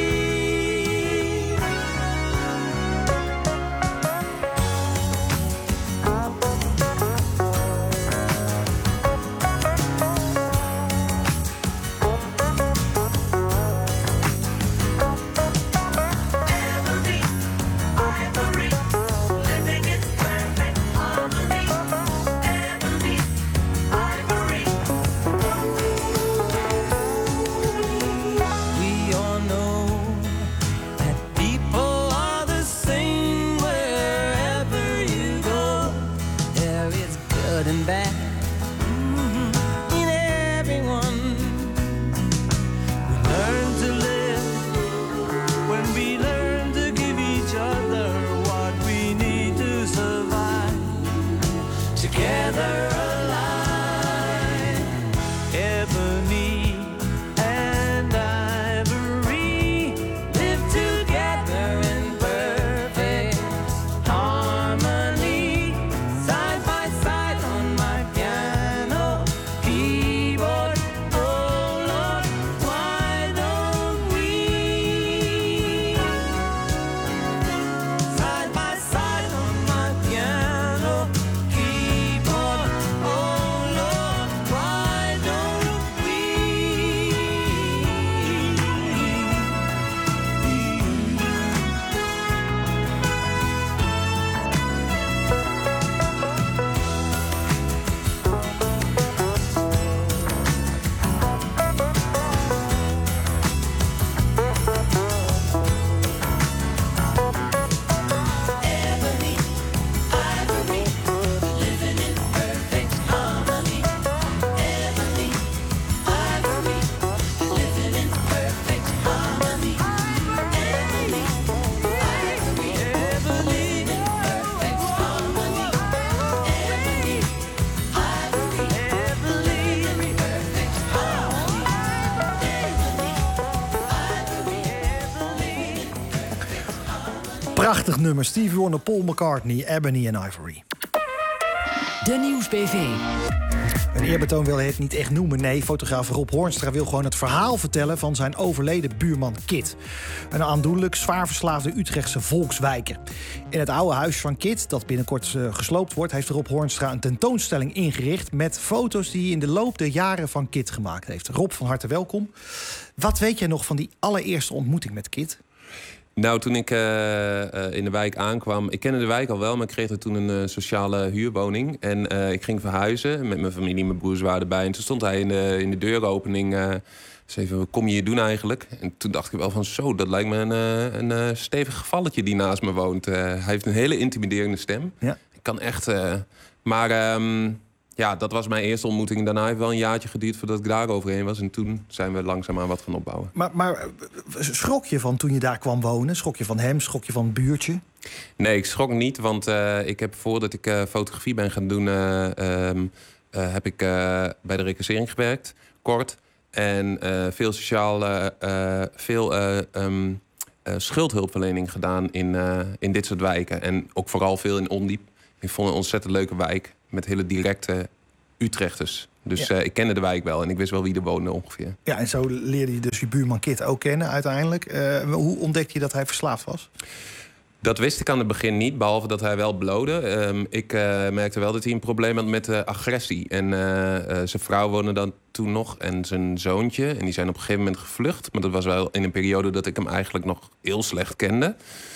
Prachtig nummer. Stevie Wonder, Paul McCartney, Ebony en Ivory. De Nieuws-B V. Een eerbetoon wil hij het niet echt noemen. Nee, fotograaf Rob Hoornstra wil gewoon het verhaal vertellen van zijn overleden buurman Kit. Een aandoenlijk, zwaar verslaafde Utrechtse volkswijker. In het oude huis van Kit, dat binnenkort uh, gesloopt wordt, heeft Rob Hoornstra een tentoonstelling ingericht met foto's die hij in de loop der jaren van Kit gemaakt heeft. Rob, van harte welkom. Wat weet jij nog van die allereerste ontmoeting met Kit? Nou, toen ik uh, uh, in de wijk aankwam... Ik kende de wijk al wel, maar ik kreeg er toen een uh, sociale huurwoning. En uh, ik ging verhuizen met mijn familie, mijn broers waren erbij. En toen stond hij in de, in de deuropening... Uh, zei even, wat kom je hier doen eigenlijk? En toen dacht ik wel van zo, dat lijkt me een, uh, een uh, stevig gevalletje die naast me woont. Uh, hij heeft een hele intimiderende stem. Ja. Ik kan echt... Uh, maar... Um, Ja, dat was mijn eerste ontmoeting. Daarna heeft wel een jaartje geduurd voordat ik daar overheen was. En toen zijn we langzaamaan wat gaan opbouwen. Maar, maar schrok je van toen je daar kwam wonen? Schrok je van hem? Schrok je van het buurtje? Nee, ik schrok niet. Want uh, ik heb voordat ik uh, fotografie ben gaan doen... Uh, um, uh, heb ik uh, bij de reclassering gewerkt. Kort. En uh, veel sociaal... Uh, uh, veel uh, um, uh, schuldhulpverlening gedaan in, uh, in dit soort wijken. En ook vooral veel in Ondiep. Ik vond het een ontzettend leuke wijk. Met hele directe Utrechters. Dus ja. uh, ik kende de wijk wel en ik wist wel wie er woonde ongeveer. Ja, en zo leerde je dus je buurman Kit ook kennen uiteindelijk. Uh, hoe ontdekte je dat hij verslaafd was? Dat wist ik aan het begin niet, behalve dat hij wel blode. Um, ik uh, merkte wel dat hij een probleem had met uh, agressie. En uh, uh, zijn vrouw woonde dan toen nog en zijn zoontje. En die zijn op een gegeven moment gevlucht. Maar dat was wel in een periode dat ik hem eigenlijk nog heel slecht kende.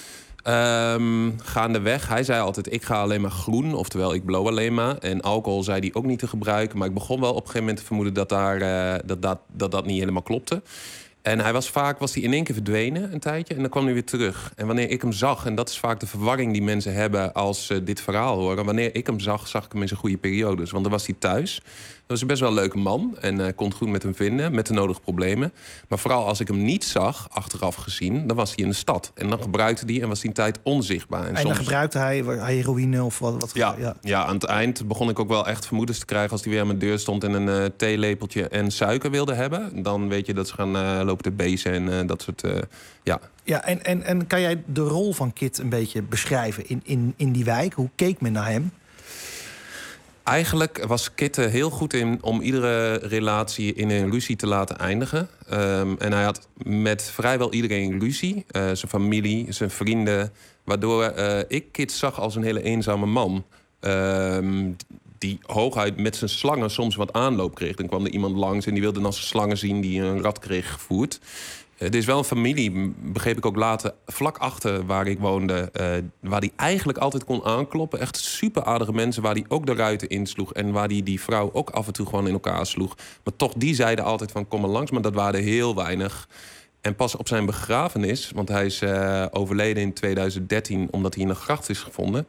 Um, gaandeweg, hij zei altijd, ik ga alleen maar groen, oftewel ik blow alleen maar. En alcohol zei hij ook niet te gebruiken. Maar ik begon wel op een gegeven moment te vermoeden dat daar, uh, dat, dat, dat, dat niet helemaal klopte. En hij was vaak was hij in één keer verdwenen een tijdje en dan kwam hij weer terug. En wanneer ik hem zag, en dat is vaak de verwarring die mensen hebben als ze uh, dit verhaal horen. Wanneer ik hem zag, zag ik hem in zijn goede periodes. Want dan was hij thuis. Dat was een best wel een leuke man en uh, kon het goed met hem vinden, met de nodige problemen. Maar vooral als ik hem niet zag, achteraf gezien, dan was hij in de stad. En dan gebruikte hij en was hij een tijd onzichtbaar. En, en soms... dan gebruikte hij heroïne of wat? wat ja, ja. ja, aan het eind begon ik ook wel echt vermoedens te krijgen als hij weer aan mijn deur stond en een uh, theelepeltje en suiker wilde hebben. Dan weet je dat ze gaan uh, lopen te bezen en uh, dat soort, uh, ja. Ja, en, en, en kan jij de rol van Kit een beetje beschrijven in, in, in die wijk? Hoe keek men naar hem? Eigenlijk was Kit er heel goed in om iedere relatie in een ruzie te laten eindigen. Um, en hij had met vrijwel iedereen ruzie. Uh, zijn familie, zijn vrienden. Waardoor uh, ik Kit zag als een hele eenzame man. Um, die hooguit met zijn slangen soms wat aanloop kreeg. Dan kwam er iemand langs en die wilde dan zijn slangen zien die een rat kreeg gevoerd. Het is wel een familie, begreep ik ook later, vlak achter waar ik woonde... Uh, waar die eigenlijk altijd kon aankloppen. Echt super aardige mensen, waar die ook de ruiten insloeg... en waar die die vrouw ook af en toe gewoon in elkaar sloeg. Maar toch, die zeiden altijd van kom maar langs, maar dat waren er heel weinig. En pas op zijn begrafenis, want hij is uh, overleden in tweeduizend dertien... omdat hij in een gracht is gevonden...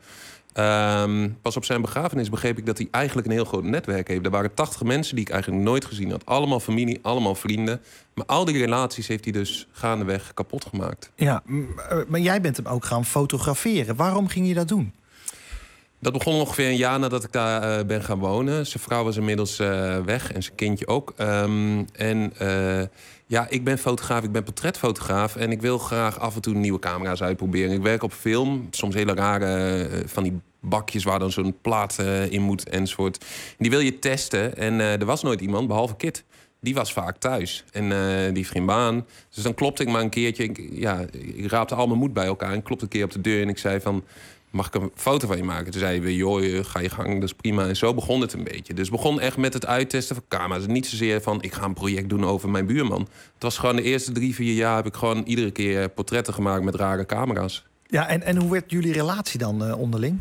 Um, pas op zijn begrafenis begreep ik dat hij eigenlijk een heel groot netwerk heeft. Er waren tachtig mensen die ik eigenlijk nooit gezien had. Allemaal familie, allemaal vrienden. Maar al die relaties heeft hij dus gaandeweg kapot gemaakt. Ja, maar jij bent hem ook gaan fotograferen. Waarom ging je dat doen? Dat begon ongeveer een jaar nadat ik daar uh, ben gaan wonen. Zijn vrouw was inmiddels uh, weg en zijn kindje ook. Um, en uh, ja, ik ben fotograaf, ik ben portretfotograaf... en ik wil graag af en toe nieuwe camera's uitproberen. Ik werk op film, soms hele rare uh, van die bakjes... waar dan zo'n plaat uh, in moet enzovoort. En die wil je testen en uh, er was nooit iemand, behalve Kit. Die was vaak thuis en uh, die heeft geen baan. Dus dan klopte ik maar een keertje. Ik, ja, ik raapte al mijn moed bij elkaar en klopte een keer op de deur... en ik zei van... mag ik een foto van je maken? Toen zei hij, joh, ga je gang, dat is prima. En zo begon het een beetje. Dus het begon echt met het uittesten van camera's. Niet zozeer van, ik ga een project doen over mijn buurman. Het was gewoon de eerste drie, vier jaar... heb ik gewoon iedere keer portretten gemaakt met rare camera's. Ja, en, en hoe werd jullie relatie dan uh, onderling?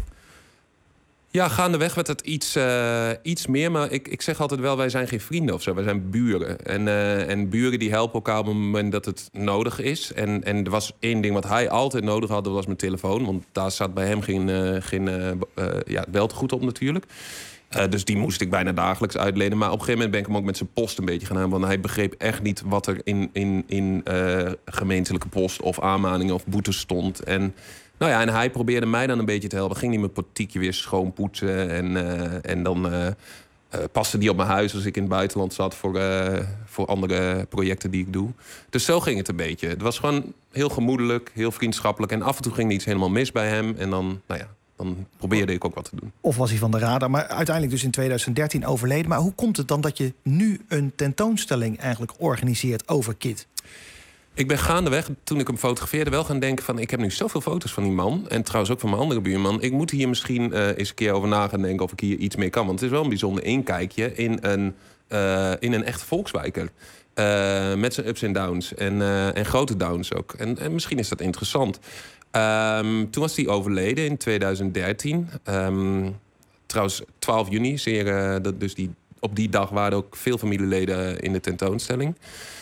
Ja, gaandeweg werd het iets, uh, iets meer. Maar ik, ik zeg altijd wel, wij zijn geen vrienden of zo. Wij zijn buren. En, uh, en buren die helpen elkaar op het moment dat het nodig is. En, en er was één ding wat hij altijd nodig had, dat was mijn telefoon. Want daar zat bij hem geen, uh, geen uh, uh, ja, beltegoed op natuurlijk. Uh, dus die moest ik bijna dagelijks uitlenen. Maar op een gegeven moment ben ik hem ook met zijn post een beetje gaan halen. Want hij begreep echt niet wat er in, in, in uh, gemeentelijke post of aanmaningen of boetes stond. En... Nou ja, en hij probeerde mij dan een beetje te helpen. Ging hij mijn portiekje weer schoonpoetsen. En, uh, en dan uh, Uh, paste die op mijn huis als ik in het buitenland zat voor, uh, voor andere projecten die ik doe. Dus zo ging het een beetje. Het was gewoon heel gemoedelijk, heel vriendschappelijk. En af en toe ging er iets helemaal mis bij hem. En dan, nou ja, dan probeerde ik ook wat te doen. Of was hij van de radar, maar uiteindelijk dus in tweeduizend dertien overleden. Maar hoe komt het dan dat je nu een tentoonstelling eigenlijk organiseert over Kit? Ik ben gaandeweg, toen ik hem fotografeerde, wel gaan denken van... ik heb nu zoveel foto's van die man. En trouwens ook van mijn andere buurman. Ik moet hier misschien uh, eens een keer over na gaan denken of ik hier iets mee kan. Want het is wel een bijzonder inkijkje in een, uh, in een echte volkswijker. Uh, met zijn ups en downs. En, uh, en grote downs ook. En, en misschien is dat interessant. Um, toen was hij overleden in tweeduizend dertien. Um, trouwens, twaalf juni. Zeer, uh, dat, dus die, op die dag waren ook veel familieleden in de tentoonstelling.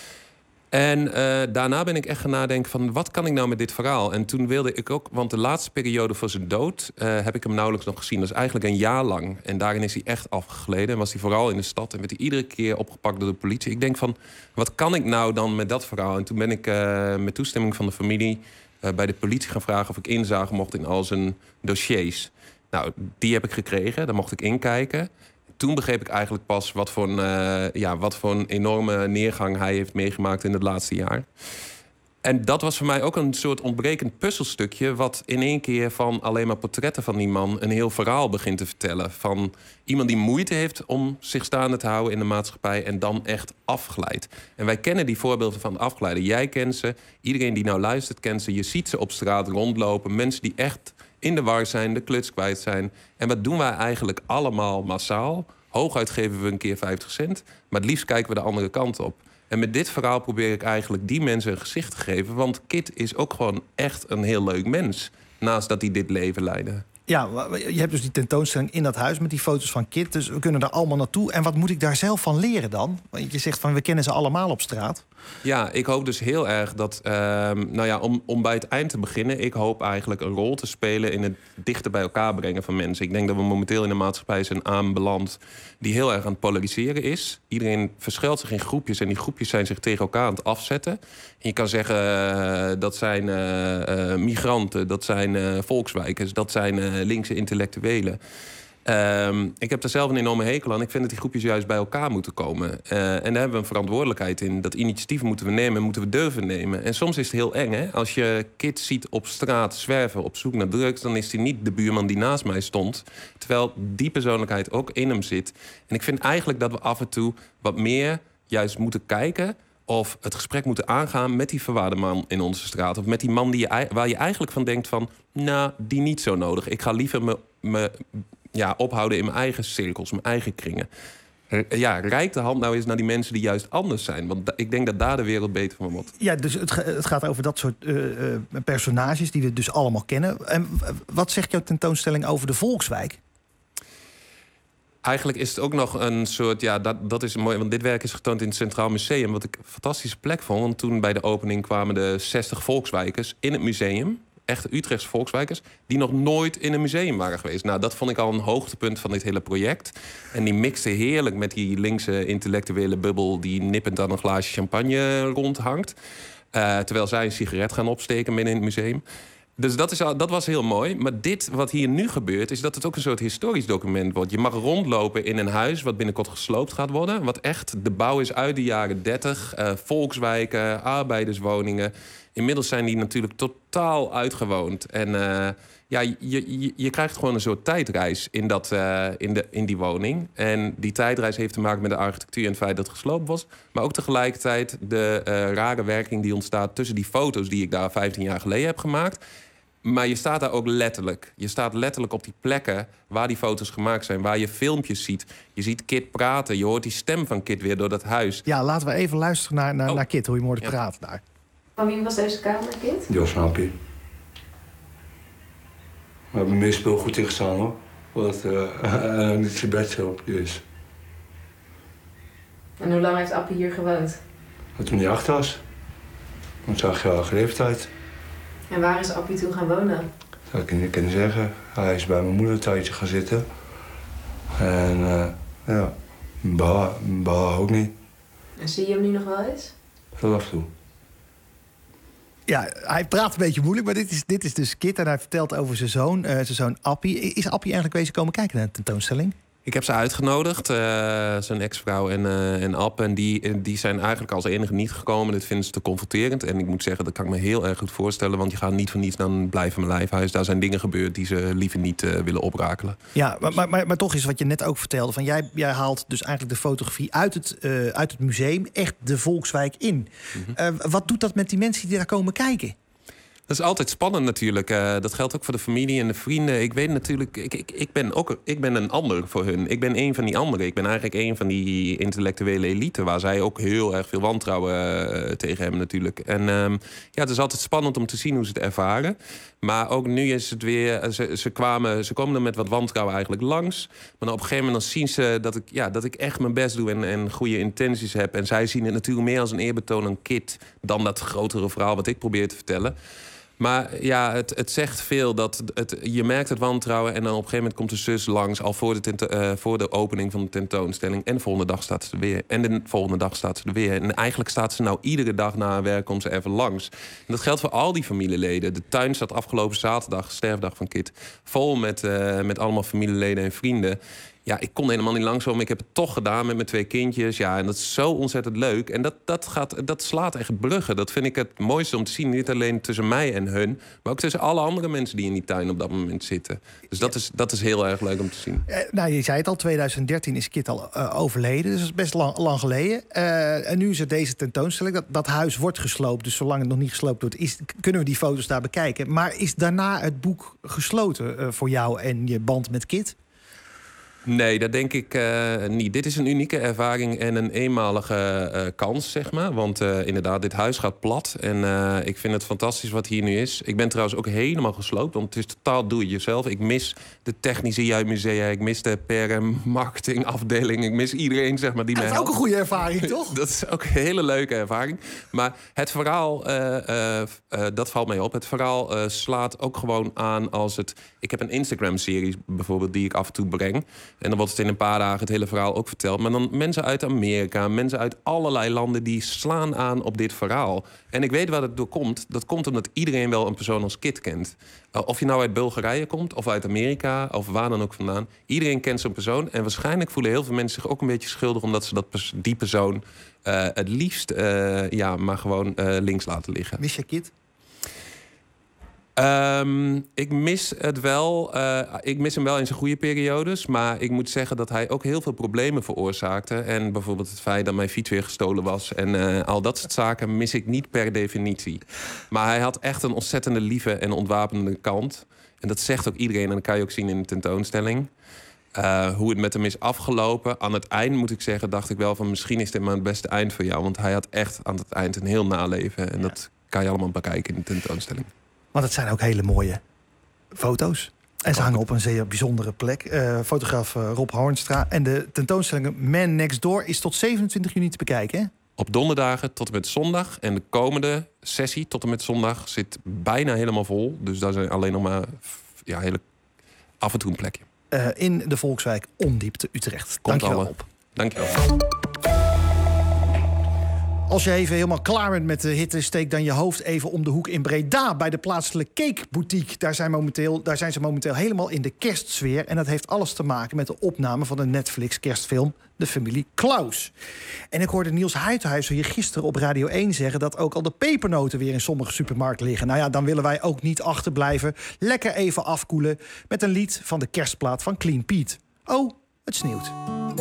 En uh, daarna ben ik echt gaan nadenken van... wat kan ik nou met dit verhaal? En toen wilde ik ook... want de laatste periode voor zijn dood... Uh, heb ik hem nauwelijks nog gezien. Dat is eigenlijk een jaar lang. En daarin is hij echt afgegleden. En was hij vooral in de stad. En werd hij iedere keer opgepakt door de politie. Ik denk van, wat kan ik nou dan met dat verhaal? En toen ben ik uh, met toestemming van de familie... Uh, bij de politie gaan vragen of ik inzage mocht in al zijn dossiers. Nou, die heb ik gekregen. Daar mocht ik inkijken. Toen begreep ik eigenlijk pas wat voor, een, uh, ja, wat voor een enorme neergang hij heeft meegemaakt in het laatste jaar. En dat was voor mij ook een soort ontbrekend puzzelstukje... wat in één keer van alleen maar portretten van die man... een heel verhaal begint te vertellen. Van iemand die moeite heeft om zich staande te houden in de maatschappij... en dan echt afglijdt. En wij kennen die voorbeelden van afglijden. Jij kent ze, iedereen die nou luistert kent ze. Je ziet ze op straat rondlopen. Mensen die echt in de war zijn, de kluts kwijt zijn. En wat doen wij eigenlijk allemaal massaal? Hooguit geven we een keer vijftig cent... maar het liefst kijken we de andere kant op. En met dit verhaal probeer ik eigenlijk die mensen een gezicht te geven. Want Kit is ook gewoon echt een heel leuk mens. Naast dat hij dit leven leidde. Ja, je hebt dus die tentoonstelling in dat huis met die foto's van Kit. Dus we kunnen daar allemaal naartoe. En wat moet ik daar zelf van leren dan? Want je zegt van, we kennen ze allemaal op straat. Ja, ik hoop dus heel erg dat... Uh, nou ja, om, om bij het eind te beginnen... ik hoop eigenlijk een rol te spelen in het dichter bij elkaar brengen van mensen. Ik denk dat we momenteel in een maatschappij zijn aanbeland... die heel erg aan het polariseren is. Iedereen verschuilt zich in groepjes... en die groepjes zijn zich tegen elkaar aan het afzetten. En je kan zeggen, uh, dat zijn uh, uh, migranten... dat zijn uh, volkswijkers, dat zijn uh, linkse intellectuelen... Um, ik heb er zelf een enorme hekel aan. Ik vind dat die groepjes juist bij elkaar moeten komen. Uh, en daar hebben we een verantwoordelijkheid in. Dat initiatief moeten we nemen en moeten we durven nemen. En soms is het heel eng, hè? Als je kids ziet op straat zwerven op zoek naar drugs... dan is hij niet de buurman die naast mij stond. Terwijl die persoonlijkheid ook in hem zit. En ik vind eigenlijk dat we af en toe wat meer juist moeten kijken... of het gesprek moeten aangaan met die verwaarde man in onze straat. Of met die man die je, waar je eigenlijk van denkt van... nou, die niet zo nodig. Ik ga liever me... me Ja, ophouden in mijn eigen cirkels, mijn eigen kringen. Ja, reik de hand nou eens naar die mensen die juist anders zijn. Want ik denk dat daar de wereld beter van wordt. Ja, dus het, het gaat over dat soort uh, uh, personages die we dus allemaal kennen. En wat zegt jouw tentoonstelling over de Volkswijk? Eigenlijk is het ook nog een soort... Ja, dat, dat is mooi, want dit werk is getoond in het Centraal Museum... wat ik een fantastische plek vond. Want toen bij de opening kwamen de zestig volkswijkers in het museum... echte Utrechtse volkswijkers... die nog nooit in een museum waren geweest. Nou, dat vond ik al een hoogtepunt van dit hele project. En die mixte heerlijk met die linkse intellectuele bubbel... die nippend aan een glaasje champagne rondhangt. Uh, terwijl zij een sigaret gaan opsteken midden in het museum. Dus dat, is al, dat was heel mooi. Maar dit, wat hier nu gebeurt, is dat het ook een soort historisch document wordt. Je mag rondlopen in een huis wat binnenkort gesloopt gaat worden. Wat echt de bouw is uit de jaren dertig. Uh, volkswijken, arbeiderswoningen... Inmiddels zijn die natuurlijk totaal uitgewoond. En uh, ja, je, je, je krijgt gewoon een soort tijdreis in, dat, uh, in, de, in die woning. En die tijdreis heeft te maken met de architectuur en het feit dat het gesloopt was. Maar ook tegelijkertijd de uh, rare werking die ontstaat tussen die foto's... die ik daar vijftien jaar geleden heb gemaakt. Maar je staat daar ook letterlijk. Je staat letterlijk op die plekken waar die foto's gemaakt zijn. Waar je filmpjes ziet. Je ziet Kit praten. Je hoort die stem van Kit weer door dat huis. Ja, laten we even luisteren naar, naar, oh. naar Kit. Hoe je mooi ja. praat daar. Van wie was deze kamer, Kit? Jos Happie. We hebben meer speelgoed in gestaan, hoor. Wat uh, niet zijn bed zo is. En hoe lang heeft Appie hier gewoond? Toen hij acht was. Want zag je al leeftijd. En waar is Appie toen gaan wonen? Dat kan ik niet kunnen zeggen. Hij is bij mijn moeder een tijdje gaan zitten. En uh, ja, Bah, bah ook niet. En zie je hem nu nog wel eens? Heel af en toe. Ja, hij praat een beetje moeilijk, maar dit is, dit is dus Kit. En hij vertelt over zijn zoon, uh, zijn zoon Appie. Is Appie eigenlijk wezen komen kijken naar de tentoonstelling? Ik heb ze uitgenodigd, uh, zijn ex-vrouw en, uh, en Ab. En die, die zijn eigenlijk als enige niet gekomen. Dit vinden ze te confronterend. En ik moet zeggen, dat kan ik me heel erg goed voorstellen. Want je gaat niet voor niets naar een blijven mijn lijfhuis. Daar zijn dingen gebeurd die ze liever niet uh, willen oprakelen. Ja, maar, maar, maar, maar toch is wat je net ook vertelde. Van jij, jij haalt dus eigenlijk de fotografie uit het, uh, uit het museum. Echt de Volkswijk in. Mm-hmm. Uh, wat doet dat met die mensen die daar komen kijken? Dat is altijd spannend natuurlijk. Uh, dat geldt ook voor de familie en de vrienden. Ik weet natuurlijk, ik, ik, ik, ben ook, ik ben een ander voor hun. Ik ben een van die anderen. Ik ben eigenlijk een van die intellectuele elite... waar zij ook heel erg veel wantrouwen uh, tegen hebben natuurlijk. En um, ja, het is altijd spannend om te zien hoe ze het ervaren. Maar ook nu is het weer... Ze, ze, kwamen, ze komen er met wat wantrouwen eigenlijk langs. Maar op een gegeven moment dan zien ze dat ik, ja, dat ik echt mijn best doe... En, en goede intenties heb. En zij zien het natuurlijk meer als een eerbetoon aan Kit... dan dat grotere verhaal wat ik probeer te vertellen. Maar ja, het, het zegt veel. Dat het, je merkt het wantrouwen en dan op een gegeven moment komt de zus langs... al voor de, tenta- uh, voor de opening van de tentoonstelling. En de volgende dag staat ze er weer. En de volgende dag staat ze er weer. En eigenlijk staat ze nou iedere dag na haar werk... komt ze even langs. En dat geldt voor al die familieleden. De tuin staat afgelopen zaterdag, sterfdag van Kit... vol met, uh, met allemaal familieleden en vrienden... Ja, ik kon helemaal niet langskomen. Ik heb het toch gedaan met mijn twee kindjes. Ja, en dat is zo ontzettend leuk. En dat, dat, gaat, dat slaat echt bruggen. Dat vind ik het mooiste om te zien. Niet alleen tussen mij en hun... maar ook tussen alle andere mensen die in die tuin op dat moment zitten. Dus dat is, dat is heel erg leuk om te zien. Uh, nou, je zei het al, twintig dertien is Kit al uh, overleden. Dus dat is best lang, lang geleden. Uh, en nu is er deze tentoonstelling. Dat, dat huis wordt gesloopt. Dus zolang het nog niet gesloopt wordt... Is, kunnen we die foto's daar bekijken. Maar is daarna het boek gesloten uh, voor jou en je band met Kit? Nee, dat denk ik uh, niet. Dit is een unieke ervaring en een eenmalige uh, kans, zeg maar. Want uh, inderdaad, dit huis gaat plat. En uh, ik vind het fantastisch wat hier nu is. Ik ben trouwens ook helemaal gesloopt, want het is totaal doe-it-yourself. Ik mis de technische musea, ik mis de P R en marketingafdeling. Ik mis iedereen, zeg maar, die mij helpt. Dat is ook een goede ervaring, toch? Dat is ook een hele leuke ervaring. Maar het verhaal, uh, uh, uh, dat valt mij op. Het verhaal uh, slaat ook gewoon aan als het... Ik heb een Instagram-serie bijvoorbeeld die ik af en toe breng... En dan wordt het in een paar dagen het hele verhaal ook verteld. Maar dan mensen uit Amerika, mensen uit allerlei landen... die slaan aan op dit verhaal. En ik weet waar het door komt. Dat komt omdat iedereen wel een persoon als Kit kent. Uh, of je nou uit Bulgarije komt, of uit Amerika... of waar dan ook vandaan. Iedereen kent zo'n persoon. En waarschijnlijk voelen heel veel mensen zich ook een beetje schuldig... omdat ze dat, die persoon uh, het liefst uh, ja, maar gewoon uh, links laten liggen. Mis je Kit? Um, ik mis het wel. Uh, ik mis hem wel in zijn goede periodes. Maar ik moet zeggen dat hij ook heel veel problemen veroorzaakte. En bijvoorbeeld het feit dat mijn fiets weer gestolen was. En uh, al dat soort zaken mis ik niet per definitie. Maar hij had echt een ontzettende lieve en ontwapenende kant. En dat zegt ook iedereen. En dat kan je ook zien in de tentoonstelling. Uh, hoe het met hem is afgelopen. Aan het eind moet ik zeggen, dacht ik wel van... misschien is dit maar het beste eind voor jou. Want hij had echt aan het eind een heel naleven. En ja. dat kan je allemaal bekijken in de tentoonstelling. Want het zijn ook hele mooie foto's. En ze hangen op een zeer bijzondere plek. Uh, fotograaf uh, Rob Hoornstra. En de tentoonstelling Man Next Door is tot zevenentwintig juni te bekijken, hè? Op donderdagen tot en met zondag. En de komende sessie tot en met zondag zit bijna helemaal vol. Dus daar zijn alleen nog maar ja, hele, af en toe een plekje. Uh, in de Volkswijk Ondiepte Utrecht. Dank je wel, Rob. Dank je wel. Als je even helemaal klaar bent met de hitte... steek dan je hoofd even om de hoek in Breda... bij de plaatselijke Cakeboutique. Daar zijn, momenteel, daar zijn ze momenteel helemaal in de kerstsfeer. En dat heeft alles te maken met de opname van de Netflix-kerstfilm... De Familie Klaus. En ik hoorde Niels Huithuizen hier gisteren op Radio één zeggen... dat ook al de pepernoten weer in sommige supermarkten liggen. Nou ja, dan willen wij ook niet achterblijven. Lekker even afkoelen met een lied van de kerstplaat van Clean Pete. Oh, het sneeuwt.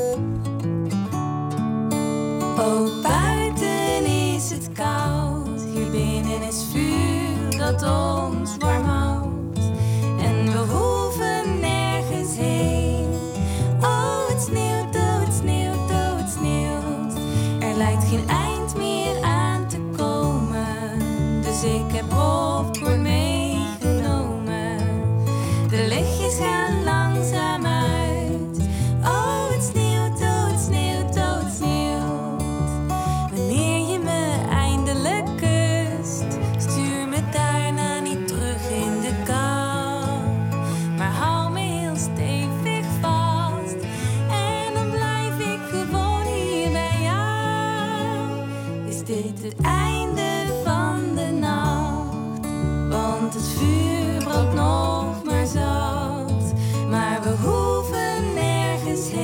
Oh, buiten is het koud, hier binnen is vuur dat ons warm houdt. En we hoeven nergens heen. Oh, het sneeuwt, oh, het sneeuwt, oh, het sneeuwt. Er lijkt geen eind meer aan te komen, dus ik heb popcorn meegenomen. De lichtjes gaan langzaam uit. Oh, het sneeuwt, oh, het sneeuwt, oh, het sneeuwt. Wanneer je me eindelijk kust, stuur me daarna niet terug in de kou. Maar hou me heel stevig vast en dan blijf ik gewoon hier bij jou. Is dit het einde van de nacht? Want het vuur brandt nog maar zacht. Maar we hoeven nergens heen.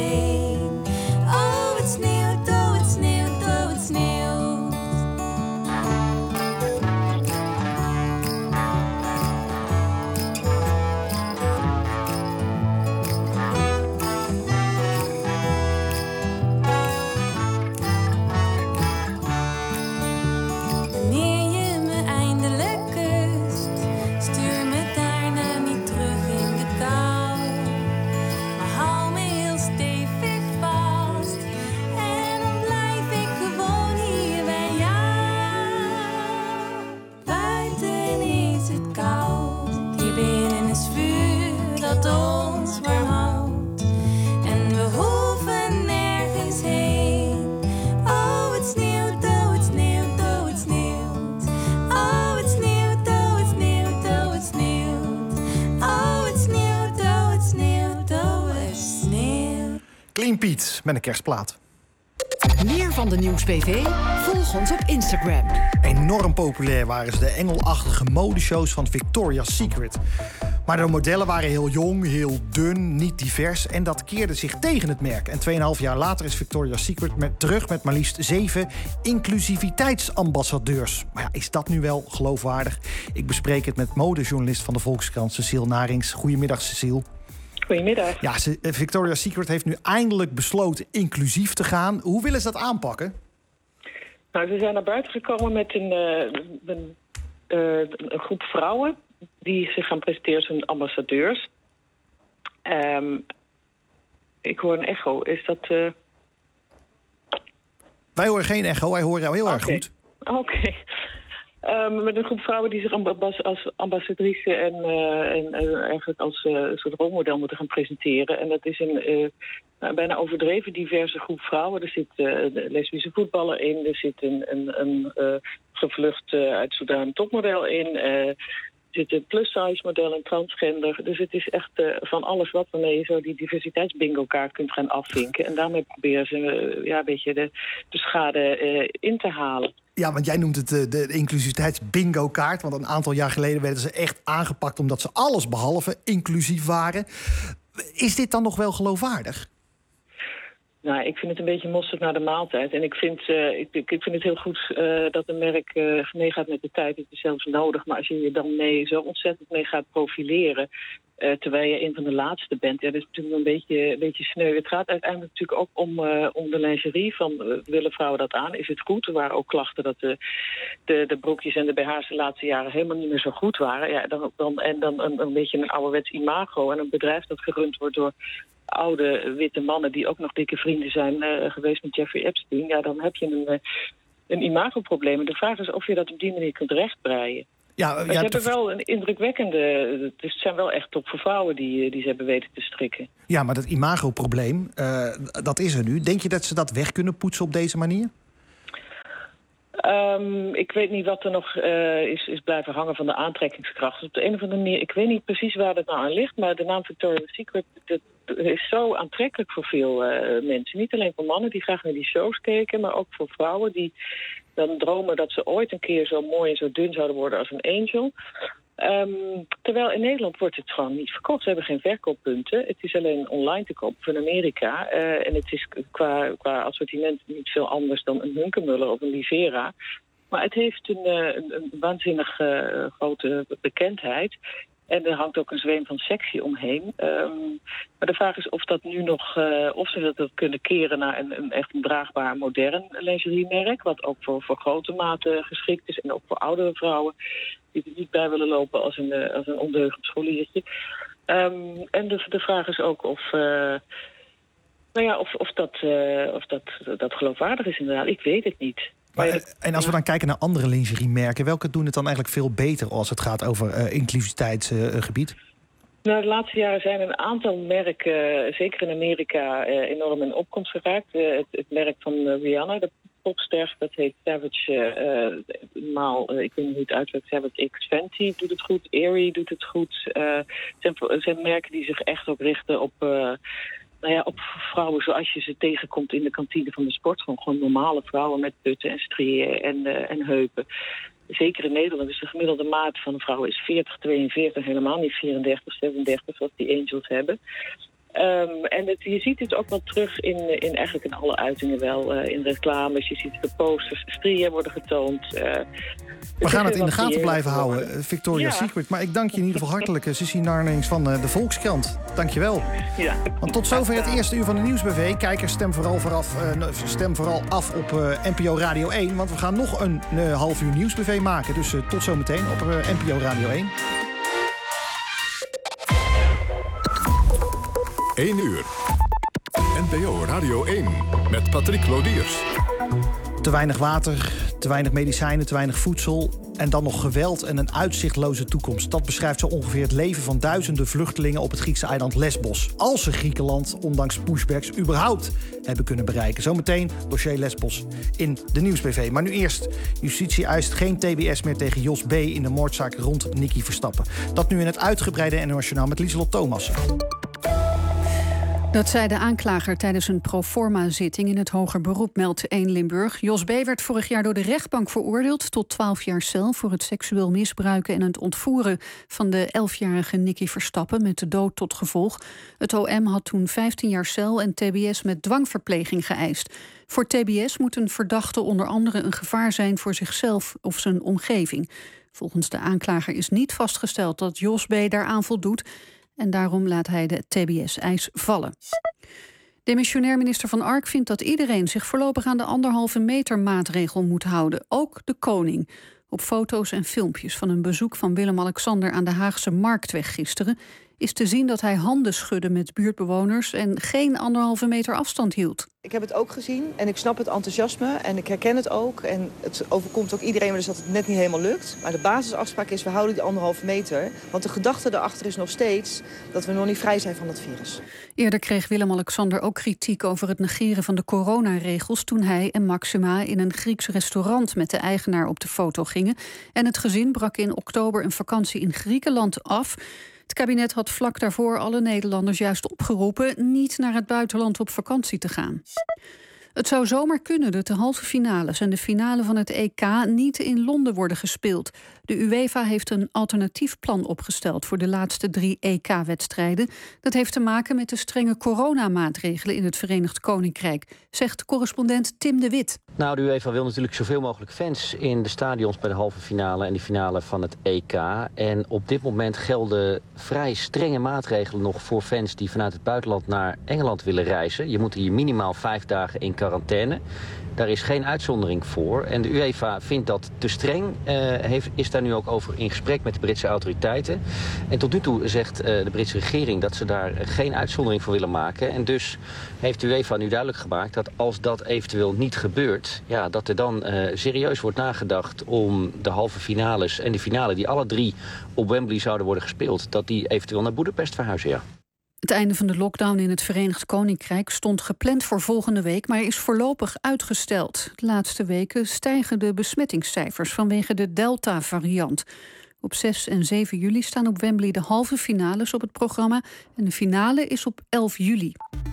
Koningin Piet met een kerstplaat. Meer van de Nieuws B V? Volg ons op Instagram. Enorm populair waren ze, de engelachtige modeshows van Victoria's Secret. Maar de modellen waren heel jong, heel dun, niet divers en dat keerde zich tegen het merk. En tweeënhalf jaar later is Victoria's Secret met, terug met maar liefst zeven inclusiviteitsambassadeurs. Maar ja, is dat nu wel geloofwaardig? Ik bespreek het met modejournalist van de Volkskrant, Cecile Narings. Goedemiddag, Cecile. Goedemiddag. Ja, Victoria's Secret heeft nu eindelijk besloten inclusief te gaan. Hoe willen ze dat aanpakken? Nou, ze zijn naar buiten gekomen met een, uh, een, uh, een groep vrouwen die zich gaan presenteren als hun ambassadeurs. Um, ik hoor een echo. Is dat... Uh... Wij horen geen echo, wij horen jou heel okay. erg goed. Oké. Okay. Um, met een groep vrouwen die zich ambas- als ambassadrice en, uh, en uh, eigenlijk als uh, een soort rolmodel moeten gaan presenteren. En dat is een uh, nou, bijna overdreven diverse groep vrouwen. Er zit uh, een lesbische voetballer in, er zit een, een, een uh, gevlucht uh, uit Sudan topmodel in. Uh, Er zit een plus-size model, een transgender. Dus het is echt uh, van alles wat waarmee je zo die diversiteitsbingo-kaart kunt gaan afvinken. En daarmee proberen ze uh, ja, een beetje de, de schade uh, in te halen. Ja, want jij noemt het uh, de inclusiviteitsbingo-kaart. Want een aantal jaar geleden werden ze echt aangepakt omdat ze alles behalve inclusief waren. Is dit dan nog wel geloofwaardig? Nou, ik vind het een beetje mosterd naar de maaltijd. En ik vind, uh, ik, ik vind het heel goed uh, dat een merk uh, meegaat met de tijd. Het is zelfs nodig. Maar als je je dan mee, zo ontzettend mee gaat profileren... Uh, terwijl je een van de laatste bent, ja, dat is natuurlijk een beetje, een beetje sneu. Het gaat uiteindelijk natuurlijk ook om, uh, om de lingerie. Van, uh, willen vrouwen dat aan? Is het goed? Er waren ook klachten dat de, de, de broekjes en de B H's de laatste jaren helemaal niet meer zo goed waren. Ja, dan, dan, en dan een, een beetje een ouderwets imago. En een bedrijf dat gerund wordt door oude witte mannen die ook nog dikke vrienden zijn uh, geweest met Jeffrey Epstein. Ja, dan heb je een, uh, een imagoprobleem. De vraag is of je dat op die manier kunt rechtbreien. Ja, maar ja, ze hebben wel een indrukwekkende... Het zijn wel echt top voor vrouwen die, die ze hebben weten te strikken. Ja, maar dat imagoprobleem, uh, dat is er nu. Denk je dat ze dat weg kunnen poetsen op deze manier? Um, ik weet niet wat er nog uh, is, is blijven hangen van de aantrekkingskracht. Dus op de een of andere manier, ik weet niet precies waar dat nou aan ligt... maar de naam Victoria's Secret dat is zo aantrekkelijk voor veel uh, mensen. Niet alleen voor mannen die graag naar die shows keken... maar ook voor vrouwen die dan dromen dat ze ooit een keer zo mooi en zo dun zouden worden als een angel... Um, terwijl in Nederland wordt het gewoon niet verkocht. Ze hebben geen verkooppunten. Het is alleen online te kopen van Amerika. Uh, en het is qua, qua assortiment niet veel anders dan een Hunkemuller of een Livera. Maar het heeft een, een, een waanzinnig uh, grote bekendheid. En er hangt ook een zweem van sexy omheen. Um, maar de vraag is of dat nu nog, uh, of ze dat kunnen keren naar een, een echt een draagbaar modern lingeriemerk. Wat ook voor, voor grote maten geschikt is en ook voor oudere vrouwen die er niet bij willen lopen als een, als een ondeugend scholiertje. Um, en de, de vraag is ook of, uh, nou ja, of, of, dat, uh, of dat, dat geloofwaardig is inderdaad. Ik weet het niet. Maar, en als we dan kijken naar andere lingeriemerken, welke doen het dan eigenlijk veel beter als het gaat over uh, inclusiviteitsgebied? Uh, nou, de laatste jaren zijn een aantal merken, zeker in Amerika, uh, enorm in opkomst geraakt. Uh, het, het merk van uh, Rihanna, de popster, dat heet Savage, uh, maal, uh, ik weet niet hoe het uitwerkt, Savage X Fenty doet het goed, Aerie doet het goed. Uh, het zijn, zijn merken die zich echt ook richten op... Uh, Nou ja, op vrouwen zoals je ze tegenkomt in de kantine van de sport. Gewoon, gewoon normale vrouwen met putten en striën en, uh, en heupen. Zeker in Nederland is de gemiddelde maat van een vrouw is veertig, tweeënveertig, helemaal niet vierendertig, zevenendertig, zoals die angels hebben. Um, en het, je ziet het ook wel terug in, in eigenlijk in alle uitingen wel. Uh, in reclames, je ziet de posters, striën worden getoond. Uh, We gaan het in de gaten blijven houden, Victoria's ja. Secret. Maar ik dank je in ieder geval hartelijk, Cecile Narings van de Volkskrant. Dank je wel. Ja. Want tot zover het eerste uur van de Nieuws B V. Kijkers, stem vooral, vooraf, uh, stem vooral af op uh, N P O Radio één. Want we gaan nog een uh, half uur Nieuws B V maken. Dus uh, tot zometeen op uh, N P O Radio één. één uur. N P O Radio één met Patrick Lodiers. Te weinig water, te weinig medicijnen, te weinig voedsel... en dan nog geweld en een uitzichtloze toekomst. Dat beschrijft zo ongeveer het leven van duizenden vluchtelingen... op het Griekse eiland Lesbos. Als ze Griekenland, ondanks pushbacks, überhaupt hebben kunnen bereiken. Zometeen dossier Lesbos in de Nieuws B V. Maar nu eerst. Justitie eist geen T B S meer tegen Jos B. in de moordzaak rond Nicky Verstappen. Dat nu in het uitgebreide N O S Journaal met Lieselot Thomassen. Dat zei de aanklager tijdens een proforma-zitting in het hoger beroep, meldt één Limburg. Jos B. werd vorig jaar door de rechtbank veroordeeld tot twaalf jaar cel voor het seksueel misbruiken en het ontvoeren van de elfjarige Nicky Verstappen met de dood tot gevolg. Het O M had toen vijftien jaar cel en T B S met dwangverpleging geëist. Voor T B S moet een verdachte onder andere een gevaar zijn voor zichzelf of zijn omgeving. Volgens de aanklager is niet vastgesteld dat Jos B. daaraan voldoet en daarom laat hij de T B S-eis vallen. Demissionair minister Van Ark vindt dat iedereen zich voorlopig aan de anderhalve meter maatregel moet houden, ook de koning. Op foto's en filmpjes van een bezoek van Willem-Alexander aan de Haagse Marktweg gisteren is te zien dat hij handen schudde met buurtbewoners en geen anderhalve meter afstand hield. Ik heb het ook gezien en ik snap het enthousiasme en ik herken het ook. En het overkomt ook iedereen dus dat het net niet helemaal lukt. Maar de basisafspraak is, we houden die anderhalve meter. Want de gedachte daarachter is nog steeds dat we nog niet vrij zijn van het virus. Eerder kreeg Willem-Alexander ook kritiek over het negeren van de coronaregels toen hij en Maxima in een Grieks restaurant met de eigenaar op de foto gingen. En het gezin brak in oktober een vakantie in Griekenland af. Het kabinet had vlak daarvoor alle Nederlanders juist opgeroepen niet naar het buitenland op vakantie te gaan. Het zou zomaar kunnen dat de halve finales en de finale van het E K niet in Londen worden gespeeld. De UEFA heeft een alternatief plan opgesteld voor de laatste drie E K-wedstrijden. Dat heeft te maken met de strenge coronamaatregelen in het Verenigd Koninkrijk, zegt correspondent Tim de Wit. Nou, de UEFA wil natuurlijk zoveel mogelijk fans in de stadions bij de halve finale en de finale van het E K. En op dit moment gelden vrij strenge maatregelen nog voor fans die vanuit het buitenland naar Engeland willen reizen. Je moet hier minimaal vijf dagen in quarantaine. Daar is geen uitzondering voor. En de UEFA vindt dat te streng. Uh, heeft, is daar nu ook over in gesprek met de Britse autoriteiten. En tot nu toe zegt uh, de Britse regering dat ze daar geen uitzondering voor willen maken. En dus heeft de UEFA nu duidelijk gemaakt dat als dat eventueel niet gebeurt, ja, dat er dan uh, serieus wordt nagedacht om de halve finales en de finale die alle drie op Wembley zouden worden gespeeld, dat die eventueel naar Boedapest verhuizen, ja. Het einde van de lockdown in het Verenigd Koninkrijk stond gepland voor volgende week, maar is voorlopig uitgesteld. De laatste weken stijgen de besmettingscijfers vanwege de Delta-variant. Op zes en zeven juli staan op Wembley de halve finales op het programma en de finale is op elf juli.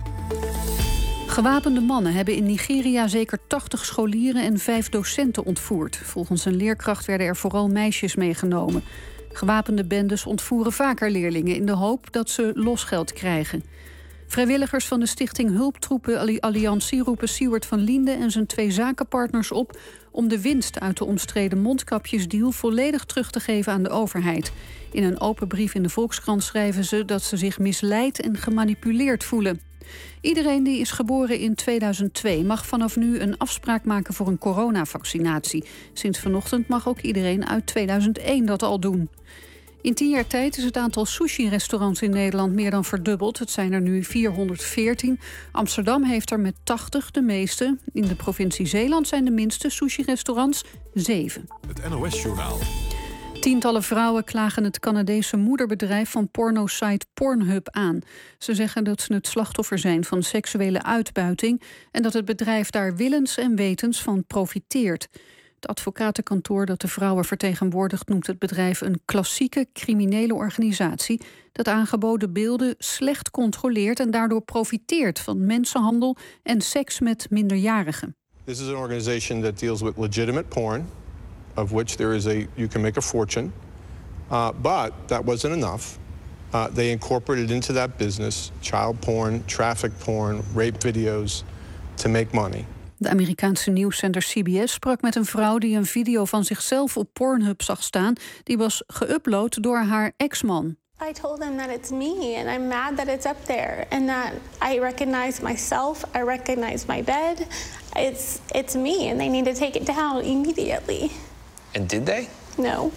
Gewapende mannen hebben in Nigeria zeker tachtig scholieren en vijf docenten ontvoerd. Volgens een leerkracht werden er vooral meisjes meegenomen. Gewapende bendes ontvoeren vaker leerlingen in de hoop dat ze losgeld krijgen. Vrijwilligers van de stichting Hulptroepen Alliantie roepen Siewert van Liende en zijn twee zakenpartners op om de winst uit de omstreden mondkapjesdeal volledig terug te geven aan de overheid. In een open brief in de Volkskrant schrijven ze dat ze zich misleid en gemanipuleerd voelen. Iedereen die is geboren in tweeduizend twee mag vanaf nu een afspraak maken voor een coronavaccinatie. Sinds vanochtend mag ook iedereen uit tweeduizend één dat al doen. In tien jaar tijd is het aantal sushi-restaurants in Nederland meer dan verdubbeld. Het zijn er nu vierhonderdveertien. Amsterdam heeft er met tachtig de meeste. In de provincie Zeeland zijn de minste sushi-restaurants zeven. Het N O S-journaal. Tientallen vrouwen klagen het Canadese moederbedrijf van pornosite Pornhub aan. Ze zeggen dat ze het slachtoffer zijn van seksuele uitbuiting en dat het bedrijf daar willens en wetens van profiteert. Het advocatenkantoor dat de vrouwen vertegenwoordigt noemt het bedrijf een klassieke criminele organisatie dat aangeboden beelden slecht controleert en daardoor profiteert van mensenhandel en seks met minderjarigen. This is an organization that deals with legitimate porn, of which there is a you can make a fortune, uh, but that wasn't enough. Uh, they incorporated into that business child porn, traffic porn, rape videos to make money. De Amerikaanse nieuwszender C B S sprak met een vrouw die een video van zichzelf op Pornhub zag staan. Die was geüpload door haar ex-man. I told them that it's me and I'm mad that it's up there and that I recognize myself, I recognize my bed. It's it's me and they need to take it down immediately. And did they? No.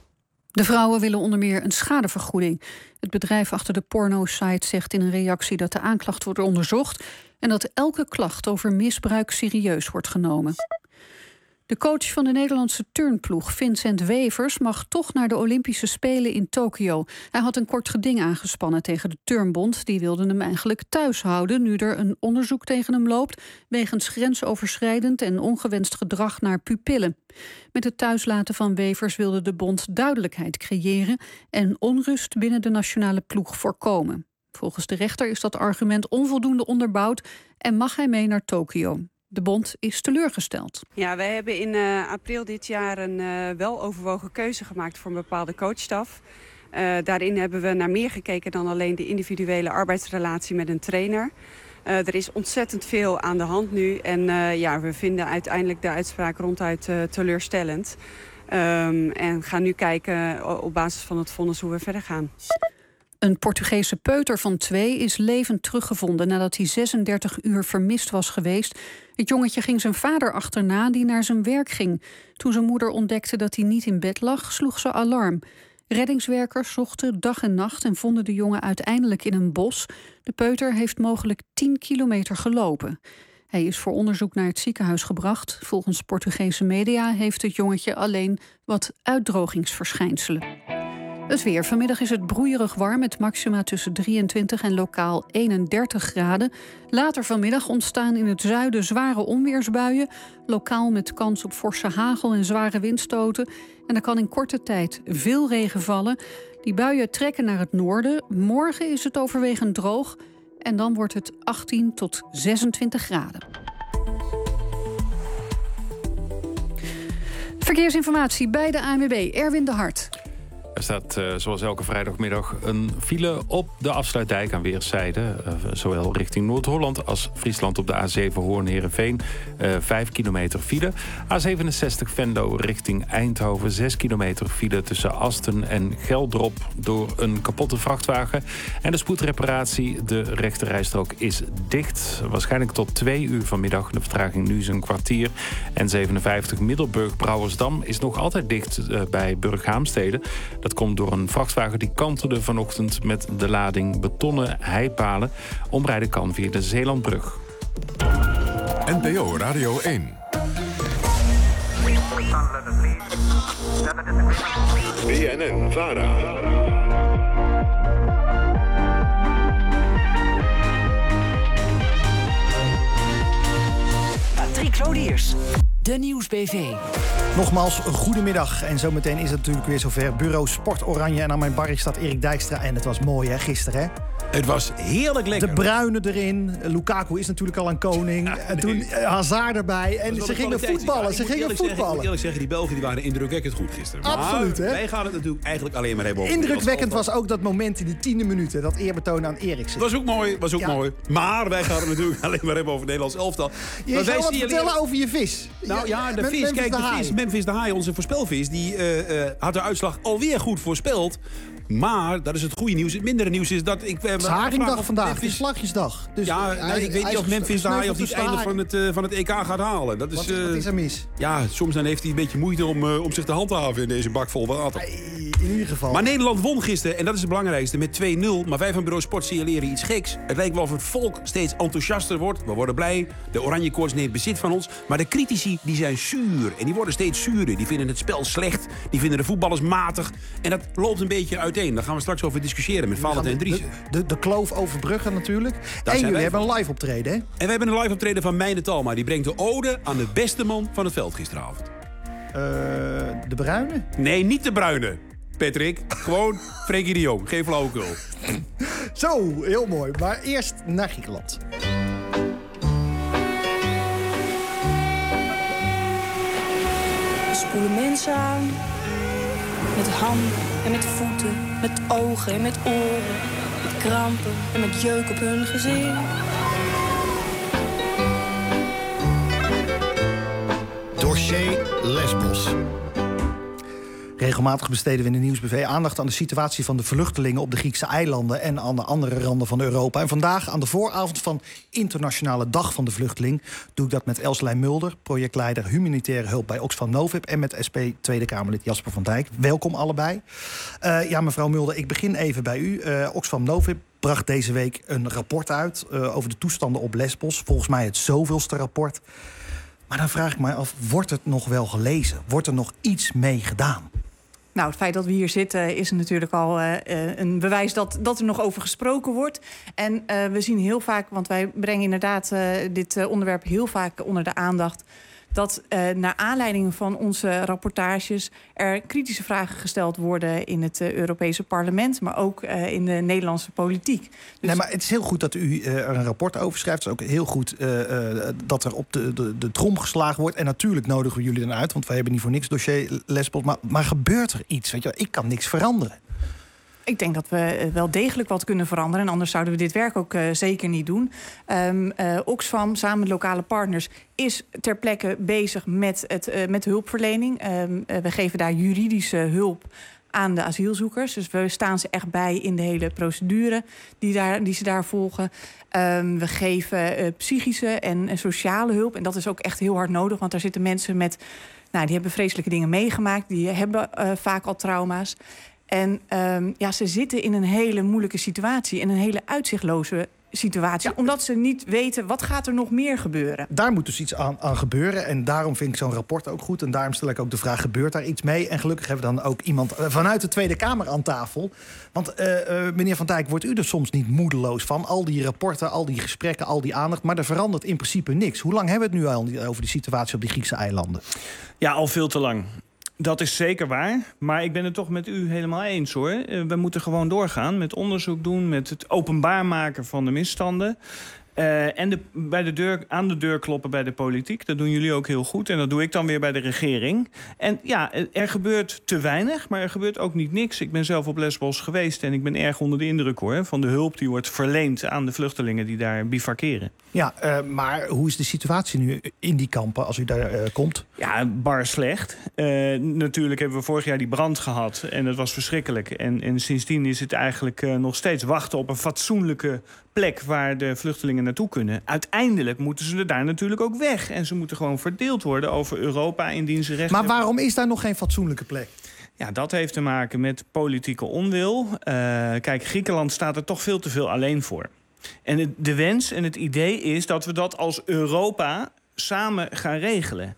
De vrouwen willen onder meer een schadevergoeding. Het bedrijf achter de porno-site zegt in een reactie dat de aanklacht wordt onderzocht en dat elke klacht over misbruik serieus wordt genomen. De coach van de Nederlandse turnploeg, Vincent Wevers, mag toch naar de Olympische Spelen in Tokio. Hij had een kort geding aangespannen tegen de turnbond. Die wilde hem eigenlijk thuis houden, nu er een onderzoek tegen hem loopt wegens grensoverschrijdend en ongewenst gedrag naar pupillen. Met het thuislaten van Wevers wilde de bond duidelijkheid creëren en onrust binnen de nationale ploeg voorkomen. Volgens de rechter is dat argument onvoldoende onderbouwd en mag hij mee naar Tokio. De bond is teleurgesteld. Ja, wij hebben in uh, april dit jaar een uh, weloverwogen keuze gemaakt voor een bepaalde coachstaf. Uh, daarin hebben we naar meer gekeken dan alleen de individuele arbeidsrelatie met een trainer. Uh, er is ontzettend veel aan de hand nu en uh, ja, we vinden uiteindelijk de uitspraak ronduit uh, teleurstellend. Um, en gaan nu kijken op basis van het vonnis hoe we verder gaan. Een Portugese peuter van twee is levend teruggevonden nadat hij zesendertig uur vermist was geweest. Het jongetje ging zijn vader achterna die naar zijn werk ging. Toen zijn moeder ontdekte dat hij niet in bed lag, sloeg ze alarm. Reddingswerkers zochten dag en nacht en vonden de jongen uiteindelijk in een bos. De peuter heeft mogelijk tien kilometer gelopen. Hij is voor onderzoek naar het ziekenhuis gebracht. Volgens Portugese media heeft het jongetje alleen wat uitdrogingsverschijnselen. Het weer. Vanmiddag is het broeierig warm met maxima tussen drieëntwintig en lokaal eenendertig graden. Later vanmiddag ontstaan in het zuiden zware onweersbuien. Lokaal met kans op forse hagel en zware windstoten. En er kan in korte tijd veel regen vallen. Die buien trekken naar het noorden. Morgen is het overwegend droog. En dan wordt het achttien tot zesentwintig graden. Verkeersinformatie bij de A N W B. Erwin de Hart. Er staat uh, zoals elke vrijdagmiddag een file op de afsluitdijk aan weerszijden. Uh, zowel richting Noord-Holland als Friesland op de A zeven Hoorn-Herenveen. Uh, vijf kilometer file. A zevenenzestig Venlo richting Eindhoven. Zes kilometer file tussen Asten en Geldrop door een kapotte vrachtwagen. En de spoedreparatie, de rechterrijstrook is dicht. Waarschijnlijk tot twee uur vanmiddag. De vertraging nu is een kwartier. N zevenenvijftig Middelburg-Brouwersdam is nog altijd dicht uh, bij Burghaamstede. Dat komt door een vrachtwagen die kantelde vanochtend met de lading betonnen heipalen. Omrijden kan via de Zeelandbrug. N P O Radio één. B N N Vara. Patrick Lodiers, de Nieuwsbv. Nogmaals, goedemiddag. En zometeen is het natuurlijk weer zover. Bureau Sport Oranje. En aan mijn barrik staat Erik Dijkstra. En het was mooi, hè, gisteren, hè? Het was heerlijk lekker. De Bruyne erin. Lukaku is natuurlijk al een koning. Ja, en toen uh, Hazard erbij. En ze gingen voetballen. Ja, ze gingen voetballen. Zeggen, ik moet eerlijk zeggen, die Belgen die waren indrukwekkend goed gisteren. Absoluut, maar hè? wij gaan het natuurlijk eigenlijk alleen maar hebben over... Indrukwekkend was ook dat moment in die tiende minuten. Dat eerbetoon aan Eriksen. Was ook mooi, was ook ja. mooi. Maar wij gaan het natuurlijk alleen maar hebben over het Nederlands elftal. Je zou wat vertellen over je vis. Nou ja, de vis. Memphis Kijk, de, de vis. Memphis de Haai, onze voorspelvis, die uh, uh, had de uitslag alweer goed voorspeld. Maar, dat is het goede nieuws. Het mindere nieuws is dat ik... Uh, het is Haringdag vandaag, Memphis... het is Slagjesdag. Dus ja, hij, nee, ik weet niet of Memphis de Haai of het einde van het, uh, van het E K gaat halen. Dat is, wat, uh, wat is er mis? Ja, soms dan heeft hij een beetje moeite om, uh, om zich te handhaven in deze bak vol water. In ieder geval. Maar Nederland won gisteren, en dat is het belangrijkste, met twee nul. Maar wij van Bureau Sport signaleren iets geks. Het lijkt wel of het volk steeds enthousiaster wordt. We worden blij. De oranje koorts neemt bezit van ons. Maar de critici, die zijn zuur. En die worden steeds zuurder. Die vinden het spel slecht. Die vinden de voetballers matig. En dat loopt een beetje uiteen. Daar gaan we straks over discussiëren met Valentijn Dries. De, de, de kloof overbruggen natuurlijk. Daar en jullie hebben een live optreden, hè? En we hebben een live optreden van Meine Talma. Die brengt de ode aan de beste man van het veld gisteravond. Uh, de Bruine? Nee, niet de Bruine. Patrick, gewoon Frenkie de Jong. Geen flauwekul. Zo, heel mooi. Maar eerst naar Griekenland. We spoelen mensen aan. Met handen en met voeten. Met ogen en met oren. Met krampen en met jeuk op hun gezicht. Dossier Lesbos. Regelmatig besteden we in de Nieuwsbv aandacht aan de situatie van de vluchtelingen op de Griekse eilanden en aan de andere randen van Europa. En vandaag, aan de vooravond van Internationale Dag van de Vluchteling, doe ik dat met Elslijn Mulder, projectleider humanitaire hulp bij Oxfam Novib, en met S P Tweede Kamerlid Jasper van Dijk. Welkom allebei. Uh, ja, mevrouw Mulder, ik begin even bij u. Uh, Oxfam Novib bracht deze week een rapport uit uh, over de toestanden op Lesbos. Volgens mij het zoveelste rapport. Maar dan vraag ik me af, wordt het nog wel gelezen? Wordt er nog iets mee gedaan? Nou, het feit dat we hier zitten is natuurlijk al uh, een bewijs dat, dat er nog over gesproken wordt. En uh, we zien heel vaak, want wij brengen inderdaad uh, dit uh, onderwerp heel vaak onder de aandacht, dat uh, naar aanleiding van onze rapportages er kritische vragen gesteld worden in het uh, Europese parlement, maar ook uh, in de Nederlandse politiek. Dus... Nee, maar het is heel goed dat u uh, er een rapport over schrijft. Het is ook heel goed uh, uh, dat er op de, de, de trom geslagen wordt. En natuurlijk nodigen we jullie dan uit, want wij hebben niet voor niks dossier Lesbos. Maar, maar gebeurt er iets? Weet je, ik kan niks veranderen. Ik denk dat we wel degelijk wat kunnen veranderen. En anders zouden we dit werk ook uh, zeker niet doen. Um, uh, Oxfam, samen met lokale partners, is ter plekke bezig met, het, uh, met de hulpverlening. Um, uh, we geven daar juridische hulp aan de asielzoekers. Dus we staan ze echt bij in de hele procedure die, daar, die ze daar volgen. Um, we geven uh, psychische en, en sociale hulp. En dat is ook echt heel hard nodig, want daar zitten mensen met... Nou, die hebben vreselijke dingen meegemaakt. Die hebben uh, vaak al trauma's. En um, ja, ze zitten in een hele moeilijke situatie. In een hele uitzichtloze situatie. Ja. Omdat ze niet weten, wat gaat er nog meer gebeuren? Daar moet dus iets aan, aan gebeuren. En daarom vind ik zo'n rapport ook goed. En daarom stel ik ook de vraag, gebeurt daar iets mee? En gelukkig hebben we dan ook iemand vanuit de Tweede Kamer aan tafel. Want uh, uh, meneer Van Dijk, wordt u er soms niet moedeloos van? Al die rapporten, al die gesprekken, al die aandacht. Maar er verandert in principe niks. Hoe lang hebben we het nu al over die situatie op die Griekse eilanden? Ja, al veel te lang. Dat is zeker waar, maar ik ben het toch met u helemaal eens, hoor. We moeten gewoon doorgaan met onderzoek doen, met het openbaar maken van de misstanden. Uh, en de, bij de deur, aan de deur kloppen bij de politiek. Dat doen jullie ook heel goed. En dat doe ik dan weer bij de regering. En ja, er gebeurt te weinig, maar er gebeurt ook niet niks. Ik ben zelf op Lesbos geweest en ik ben erg onder de indruk, hoor, van de hulp die wordt verleend aan de vluchtelingen die daar bivakeren. Ja, uh, maar hoe is de situatie nu in die kampen als u daar uh, komt? Ja, bar slecht. Uh, natuurlijk hebben we vorig jaar die brand gehad en dat was verschrikkelijk. En, en sindsdien is het eigenlijk uh, nog steeds wachten op een fatsoenlijke plek waar de vluchtelingen naartoe kunnen. Uiteindelijk moeten ze er daar natuurlijk ook weg. En ze moeten gewoon verdeeld worden over Europa indien ze recht Maar hebben. waarom is daar nog geen fatsoenlijke plek? Ja, dat heeft te maken met politieke onwil. Uh, kijk, Griekenland staat er toch veel te veel alleen voor. En het, de wens en het idee is dat we dat als Europa samen gaan regelen.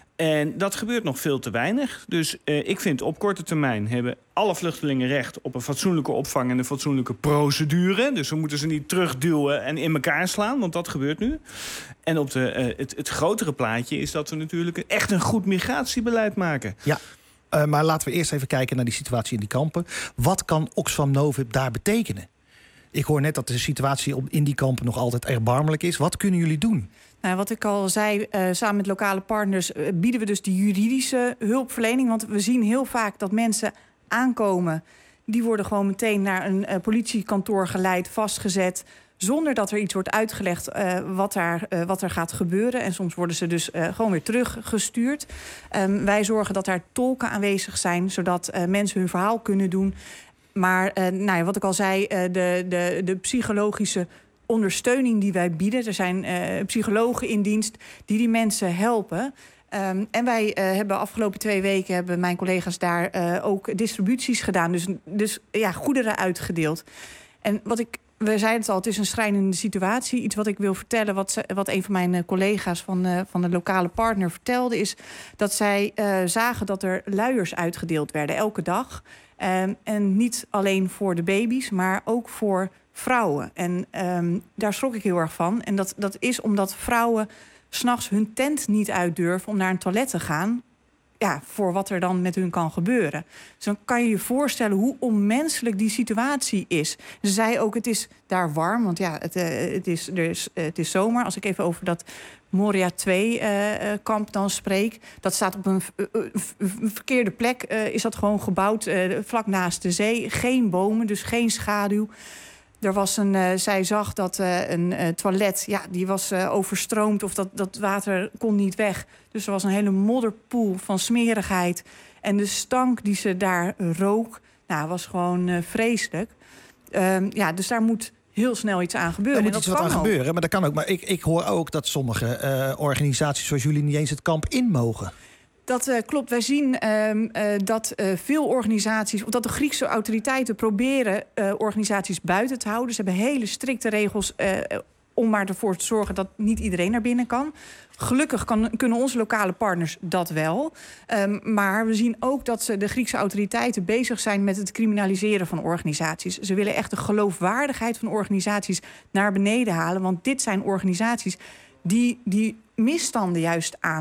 En dat gebeurt nog veel te weinig. Dus uh, ik vind op korte termijn hebben alle vluchtelingen recht op een fatsoenlijke opvang en een fatsoenlijke procedure. Dus we moeten ze niet terugduwen en in elkaar slaan, want dat gebeurt nu. En op de, uh, het, het grotere plaatje is dat we natuurlijk echt een goed migratiebeleid maken. Ja. Uh, maar laten we eerst even kijken naar die situatie in die kampen. Wat kan Oxfam Novib daar betekenen? Ik hoor net dat de situatie in die kampen nog altijd erbarmelijk is. Wat kunnen jullie doen? Nou, wat ik al zei, uh, samen met lokale partners uh, bieden we dus die juridische hulpverlening. Want we zien heel vaak dat mensen aankomen, die worden gewoon meteen naar een uh, politiekantoor geleid, vastgezet, zonder dat er iets wordt uitgelegd uh, wat, daar, uh, wat er gaat gebeuren. En soms worden ze dus uh, gewoon weer teruggestuurd. Um, wij zorgen dat daar tolken aanwezig zijn, zodat uh, mensen hun verhaal kunnen doen. Maar uh, nou ja, wat ik al zei, uh, de, de, de psychologische ondersteuning die wij bieden. Er zijn uh, psychologen in dienst die die mensen helpen. Um, en wij uh, hebben afgelopen twee weken hebben mijn collega's daar uh, ook distributies gedaan. Dus, dus ja, goederen uitgedeeld. En wat ik, we zeiden het al, het is een schrijnende situatie. Iets wat ik wil vertellen, wat, ze, wat een van mijn collega's van, uh, van de lokale partner vertelde, is dat zij uh, zagen dat er luiers uitgedeeld werden elke dag. Um, en niet alleen voor de baby's, maar ook voor vrouwen. En um, daar schrok ik heel erg van. En dat, dat is omdat vrouwen 's nachts hun tent niet uit durven om naar een toilet te gaan. Ja, voor wat er dan met hun kan gebeuren. Dus dan kan je je voorstellen hoe onmenselijk die situatie is. Ze zei ook, het is daar warm, want ja, het, uh, het, is, er is, uh, het is zomer. Als ik even over dat Moria twee kamp uh, dan spreek, dat staat op een, uh, een verkeerde plek. Uh, is dat gewoon gebouwd uh, vlak naast de zee. Geen bomen, dus geen schaduw. Er was een, uh, zij zag dat uh, een uh, toilet, ja, die was uh, overstroomd of dat, dat water kon niet weg. Dus er was een hele modderpoel van smerigheid. En de stank die ze daar rook, nou, was gewoon uh, vreselijk. Uh, ja, dus daar moet heel snel iets aan gebeuren. Er moet iets wat aan gebeuren, maar dat kan ook. Maar ik, ik hoor ook dat sommige uh, organisaties zoals jullie niet eens het kamp in mogen. Dat uh, klopt. Wij zien uh, uh, dat uh, veel organisaties, of dat de Griekse autoriteiten proberen uh, organisaties buiten te houden. Ze hebben hele strikte regels uh, om maar ervoor te zorgen dat niet iedereen naar binnen kan. Gelukkig kan, kunnen onze lokale partners dat wel. Um, maar we zien ook dat ze, de Griekse autoriteiten bezig zijn met het criminaliseren van organisaties. Ze willen echt de geloofwaardigheid van organisaties naar beneden halen. Want dit zijn organisaties die die misstanden juist aan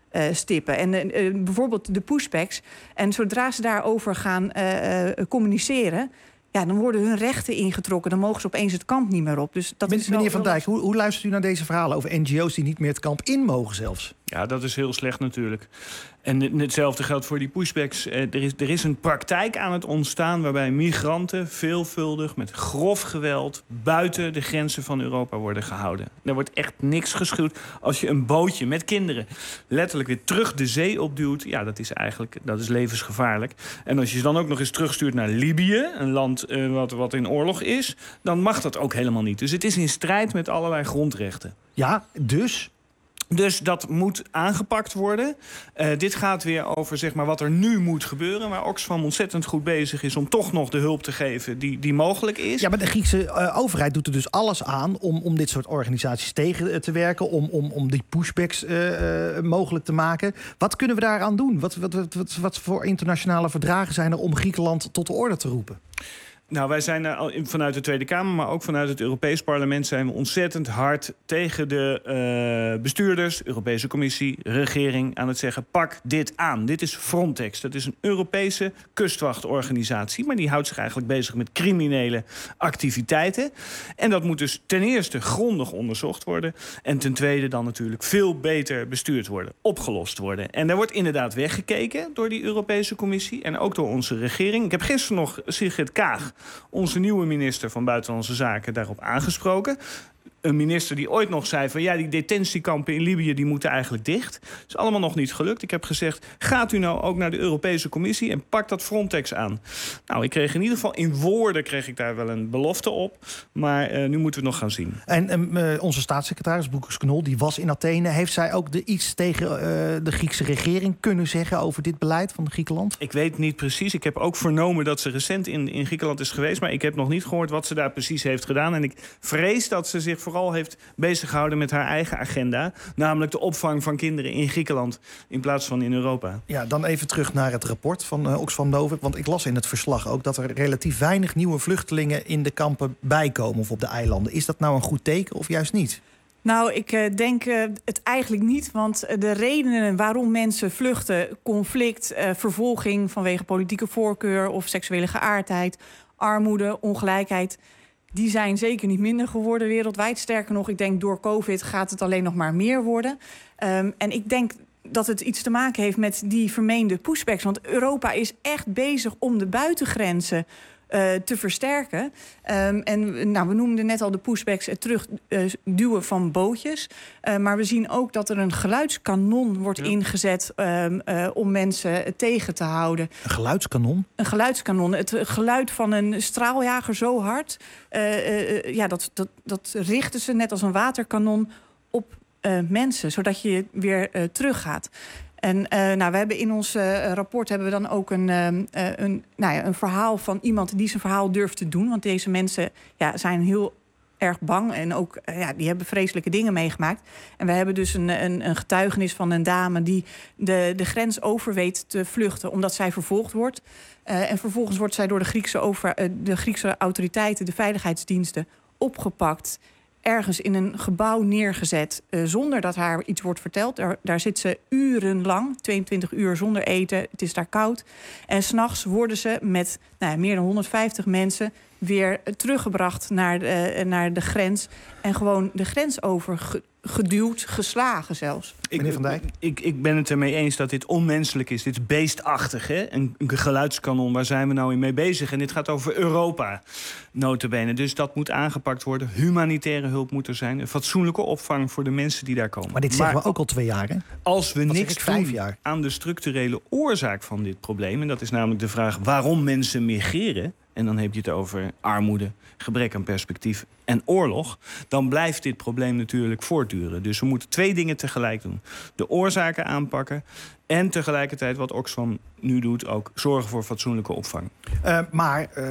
uh, stippen. En uh, bijvoorbeeld de pushbacks. En zodra ze daarover gaan uh, uh, communiceren, ja, dan worden hun rechten ingetrokken. Dan mogen ze opeens het kamp niet meer op. Dus dat Men, is wel meneer Van Dijk, heel... hoe, hoe luistert u naar deze verhalen over N G O's die niet meer het kamp in mogen zelfs? Ja, dat is heel slecht natuurlijk. En hetzelfde geldt voor die pushbacks. Er is, er is een praktijk aan het ontstaan waarbij migranten veelvuldig met grof geweld buiten de grenzen van Europa worden gehouden. Er wordt echt niks geschuwd. Als je een bootje met kinderen letterlijk weer terug de zee opduwt, ja, dat is eigenlijk dat is levensgevaarlijk. En als je ze dan ook nog eens terugstuurt naar Libië, een land uh, wat, wat in oorlog is, dan mag dat ook helemaal niet. Dus het is in strijd met allerlei grondrechten. Ja, dus... Dus dat moet aangepakt worden. Uh, dit gaat weer over zeg maar, wat er nu moet gebeuren, waar Oxfam ontzettend goed bezig is om toch nog de hulp te geven die, die mogelijk is. Ja, maar de Griekse uh, overheid doet er dus alles aan om, om dit soort organisaties tegen te werken, om, om, om die pushbacks uh, uh, mogelijk te maken. Wat kunnen we daaraan doen? Wat, wat, wat, wat, wat voor internationale verdragen zijn er om Griekenland tot de orde te roepen? Nou, wij zijn uh, vanuit de Tweede Kamer, maar ook vanuit het Europees Parlement zijn we ontzettend hard tegen de uh, bestuurders, Europese Commissie, regering aan het zeggen: pak dit aan. Dit is Frontex. Dat is een Europese kustwachtorganisatie, maar die houdt zich eigenlijk bezig met criminele activiteiten. En dat moet dus ten eerste grondig onderzocht worden en ten tweede dan natuurlijk veel beter bestuurd worden, opgelost worden. En daar wordt inderdaad weggekeken door die Europese Commissie en ook door onze regering. Ik heb gisteren nog Sigrid Kaag, onze nieuwe minister van Buitenlandse Zaken, daarop aangesproken. Een minister die ooit nog zei van ja, die detentiekampen in Libië die moeten eigenlijk dicht. Dat is allemaal nog niet gelukt. Ik heb gezegd, gaat u nou ook naar de Europese Commissie en pak dat Frontex aan. Nou, ik kreeg in ieder geval in woorden kreeg ik daar wel een belofte op. Maar uh, nu moeten we het nog gaan zien. En uh, onze staatssecretaris Boukers-Knol, die was in Athene. Heeft zij ook de, iets tegen uh, de Griekse regering kunnen zeggen over dit beleid van Griekenland? Ik weet niet precies. Ik heb ook vernomen dat ze recent in, in Griekenland is geweest. Maar ik heb nog niet gehoord wat ze daar precies heeft gedaan. En ik vrees dat ze zich vooral heeft bezig gehouden met haar eigen agenda. Namelijk de opvang van kinderen in Griekenland in plaats van in Europa. Ja, dan even terug naar het rapport van uh, Oxfam Novib. Want ik las in het verslag ook dat er relatief weinig nieuwe vluchtelingen in de kampen bijkomen of op de eilanden. Is dat nou een goed teken of juist niet? Nou, ik uh, denk uh, het eigenlijk niet. Want de redenen waarom mensen vluchten, conflict, uh, vervolging vanwege politieke voorkeur of seksuele geaardheid, armoede, ongelijkheid, die zijn zeker niet minder geworden wereldwijd. Sterker nog, ik denk door COVID gaat het alleen nog maar meer worden. Um, en ik denk dat het iets te maken heeft met die vermeende pushbacks. Want Europa is echt bezig om de buitengrenzen Uh, te versterken. Um, en nou, we noemden net al de pushbacks, het terugduwen uh, van bootjes. Uh, maar we zien ook dat er een geluidskanon wordt ja. ingezet um, uh, om mensen tegen te houden. Een geluidskanon? Een geluidskanon. Het geluid van een straaljager zo hard. Uh, uh, ja, dat, dat, dat richten ze net als een waterkanon op uh, mensen, zodat je weer uh, teruggaat. En uh, nou, we hebben in ons uh, rapport hebben we dan ook een, uh, een, nou ja, een verhaal van iemand die zijn verhaal durft te doen. Want deze mensen ja, zijn heel erg bang en ook uh, ja, die hebben vreselijke dingen meegemaakt. En we hebben dus een, een, een getuigenis van een dame die de, de grens over weet te vluchten omdat zij vervolgd wordt. Uh, en vervolgens wordt zij door de Griekse, over, uh, de Griekse autoriteiten, de veiligheidsdiensten, opgepakt, ergens in een gebouw neergezet, uh, zonder dat haar iets wordt verteld. Daar, daar zit ze urenlang, tweeëntwintig uur zonder eten. Het is daar koud. En 's nachts worden ze met nou ja, meer dan honderdvijftig mensen weer teruggebracht naar de, uh, naar de grens. En gewoon de grens over ge, geduwd, geslagen zelfs. Ik, Van Dijk? Ik, ik ben het ermee eens dat dit onmenselijk is. Dit is beestachtig, hè? Een, een geluidskanon, waar zijn we nou mee bezig? En dit gaat over Europa, nota bene. Dus dat moet aangepakt worden. Humanitaire hulp moet er zijn. Een fatsoenlijke opvang voor de mensen die daar komen. Maar dit zeggen maar, we ook al twee jaar, hè? Als we Wat niks ik, vijf doen jaar. aan de structurele oorzaak van dit probleem, en dat is namelijk de vraag waarom mensen migreren, en dan heb je het over armoede, gebrek aan perspectief en oorlog, dan blijft dit probleem natuurlijk voortduren. Dus we moeten twee dingen tegelijk doen. De oorzaken aanpakken en tegelijkertijd, wat Oxfam nu doet, ook zorgen voor fatsoenlijke opvang. Uh, maar uh,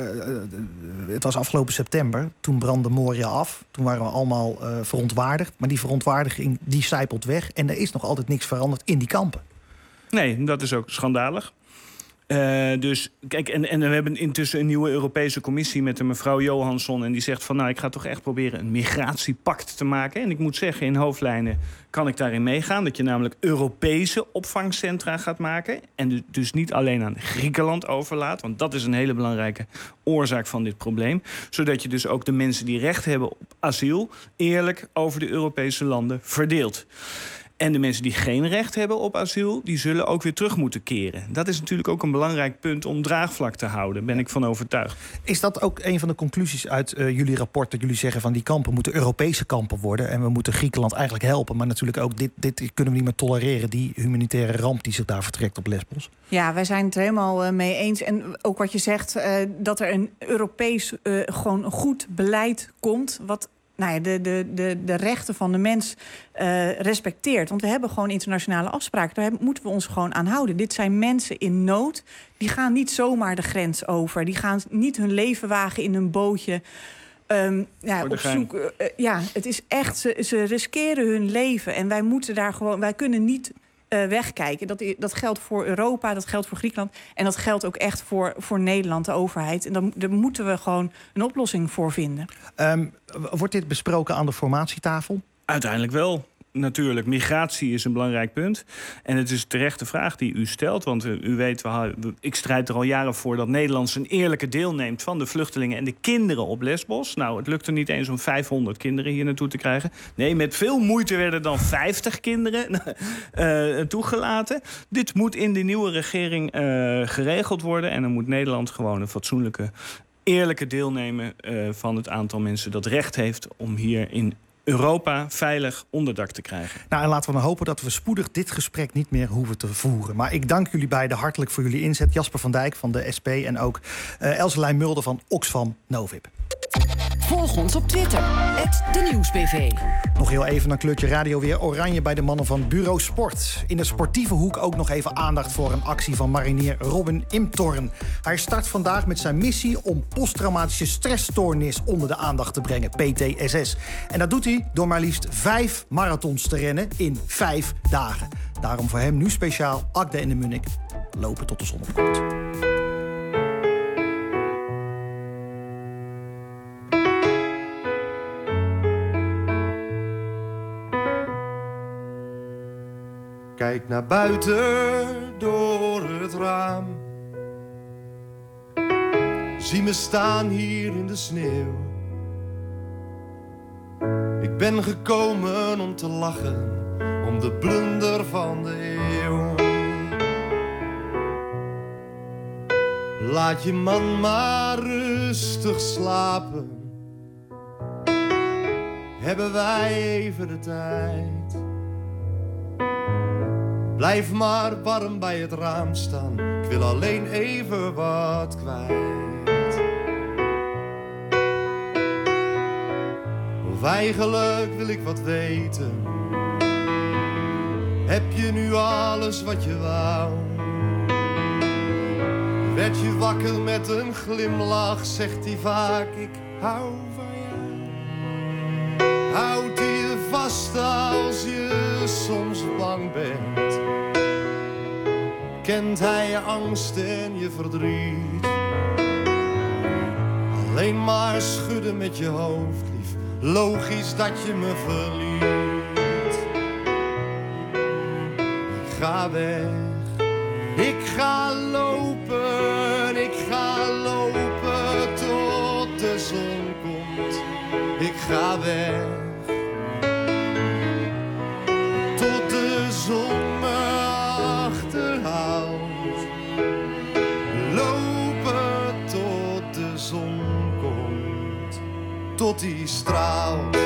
het was afgelopen september, toen brandde Moria af. Toen waren we allemaal uh, verontwaardigd. Maar die verontwaardiging die sijpelt weg en er is nog altijd niks veranderd in die kampen. Nee, dat is ook schandalig. Uh, dus kijk, en, en we hebben intussen een nieuwe Europese Commissie met een mevrouw Johansson. En die zegt van, nou, ik ga toch echt proberen een migratiepact te maken. En ik moet zeggen, in hoofdlijnen kan ik daarin meegaan. Dat je namelijk Europese opvangcentra gaat maken. En dus niet alleen aan Griekenland overlaat. Want dat is een hele belangrijke oorzaak van dit probleem. Zodat je dus ook de mensen die recht hebben op asiel eerlijk over de Europese landen verdeelt. En de mensen die geen recht hebben op asiel, die zullen ook weer terug moeten keren. Dat is natuurlijk ook een belangrijk punt om draagvlak te houden, ben ik van overtuigd. Is dat ook een van de conclusies uit uh, jullie rapport, dat jullie zeggen van die kampen moeten Europese kampen worden en we moeten Griekenland eigenlijk helpen, maar natuurlijk ook dit, dit kunnen we niet meer tolereren, die humanitaire ramp die zich daar vertrekt op Lesbos? Ja, wij zijn het er helemaal uh, mee eens. En ook wat je zegt, uh, dat er een Europees uh, gewoon een goed beleid komt, wat nou ja, de, de, de, de rechten van de mens uh, respecteert. Want we hebben gewoon internationale afspraken. Daar hebben, moeten we ons gewoon aan houden. Dit zijn mensen in nood. Die gaan niet zomaar de grens over. Die gaan niet hun leven wagen in een bootje. Um, ja, op zoek, uh, ja, het is echt, ze, ze riskeren hun leven. En wij moeten daar gewoon, wij kunnen niet Uh, wegkijken. Dat, dat geldt voor Europa, dat geldt voor Griekenland. En dat geldt ook echt voor, voor Nederland, de overheid. En dan, daar moeten we gewoon een oplossing voor vinden. Um, wordt dit besproken aan de formatietafel? Uiteindelijk wel. Natuurlijk, migratie is een belangrijk punt. En het is een terechte vraag die u stelt. Want uh, u weet, we, ik strijd er al jaren voor dat Nederland een eerlijke deel neemt van de vluchtelingen en de kinderen op Lesbos. Nou, het lukte niet eens om vijfhonderd kinderen hier naartoe te krijgen. Nee, met veel moeite werden dan vijftig kinderen uh, toegelaten. Dit moet in de nieuwe regering uh, geregeld worden. En dan moet Nederland gewoon een fatsoenlijke, eerlijke deel nemen uh, van het aantal mensen dat recht heeft om hier in Europa veilig onderdak te krijgen. Nou, en laten we dan hopen dat we spoedig dit gesprek niet meer hoeven te voeren. Maar ik dank jullie beiden hartelijk voor jullie inzet. Jasper van Dijk van de S P en ook uh, Elselijn Mulder van Oxfam Novib. Volg ons op Twitter, at de Nieuwsbv. Nog heel even, dan kleurt je radio weer oranje bij de mannen van Bureau Sport. In de sportieve hoek ook nog even aandacht voor een actie van marinier Robin Imtorn. Hij start vandaag met zijn missie om posttraumatische stressstoornis onder de aandacht te brengen, P T S S. En dat doet hij door maar liefst vijf marathons te rennen in vijf dagen. Daarom voor hem nu speciaal Agde en de Munnik lopen tot de zon opkomt. Kijk naar buiten door het raam. Zie me staan hier in de sneeuw. Ik ben gekomen om te lachen, om de blunder van de eeuw. Laat je man maar rustig slapen. Hebben wij even de tijd. Blijf maar warm bij het raam staan. Ik wil alleen even wat kwijt. Of eigenlijk wil ik wat weten. Heb je nu alles wat je wou? Werd je wakker met een glimlach, zegt hij vaak ik hou van jou. Houdt hij je vast als je soms bang bent? Kent hij je angst en je verdriet? Alleen maar schudden met je hoofd, lief. Logisch dat je me verliet. Ik ga weg. Ik ga lopen. Ik ga lopen tot de zon komt. Ik ga weg. Tot de zon me achterhaalt. Lopen tot de zon komt. Tot die straalt.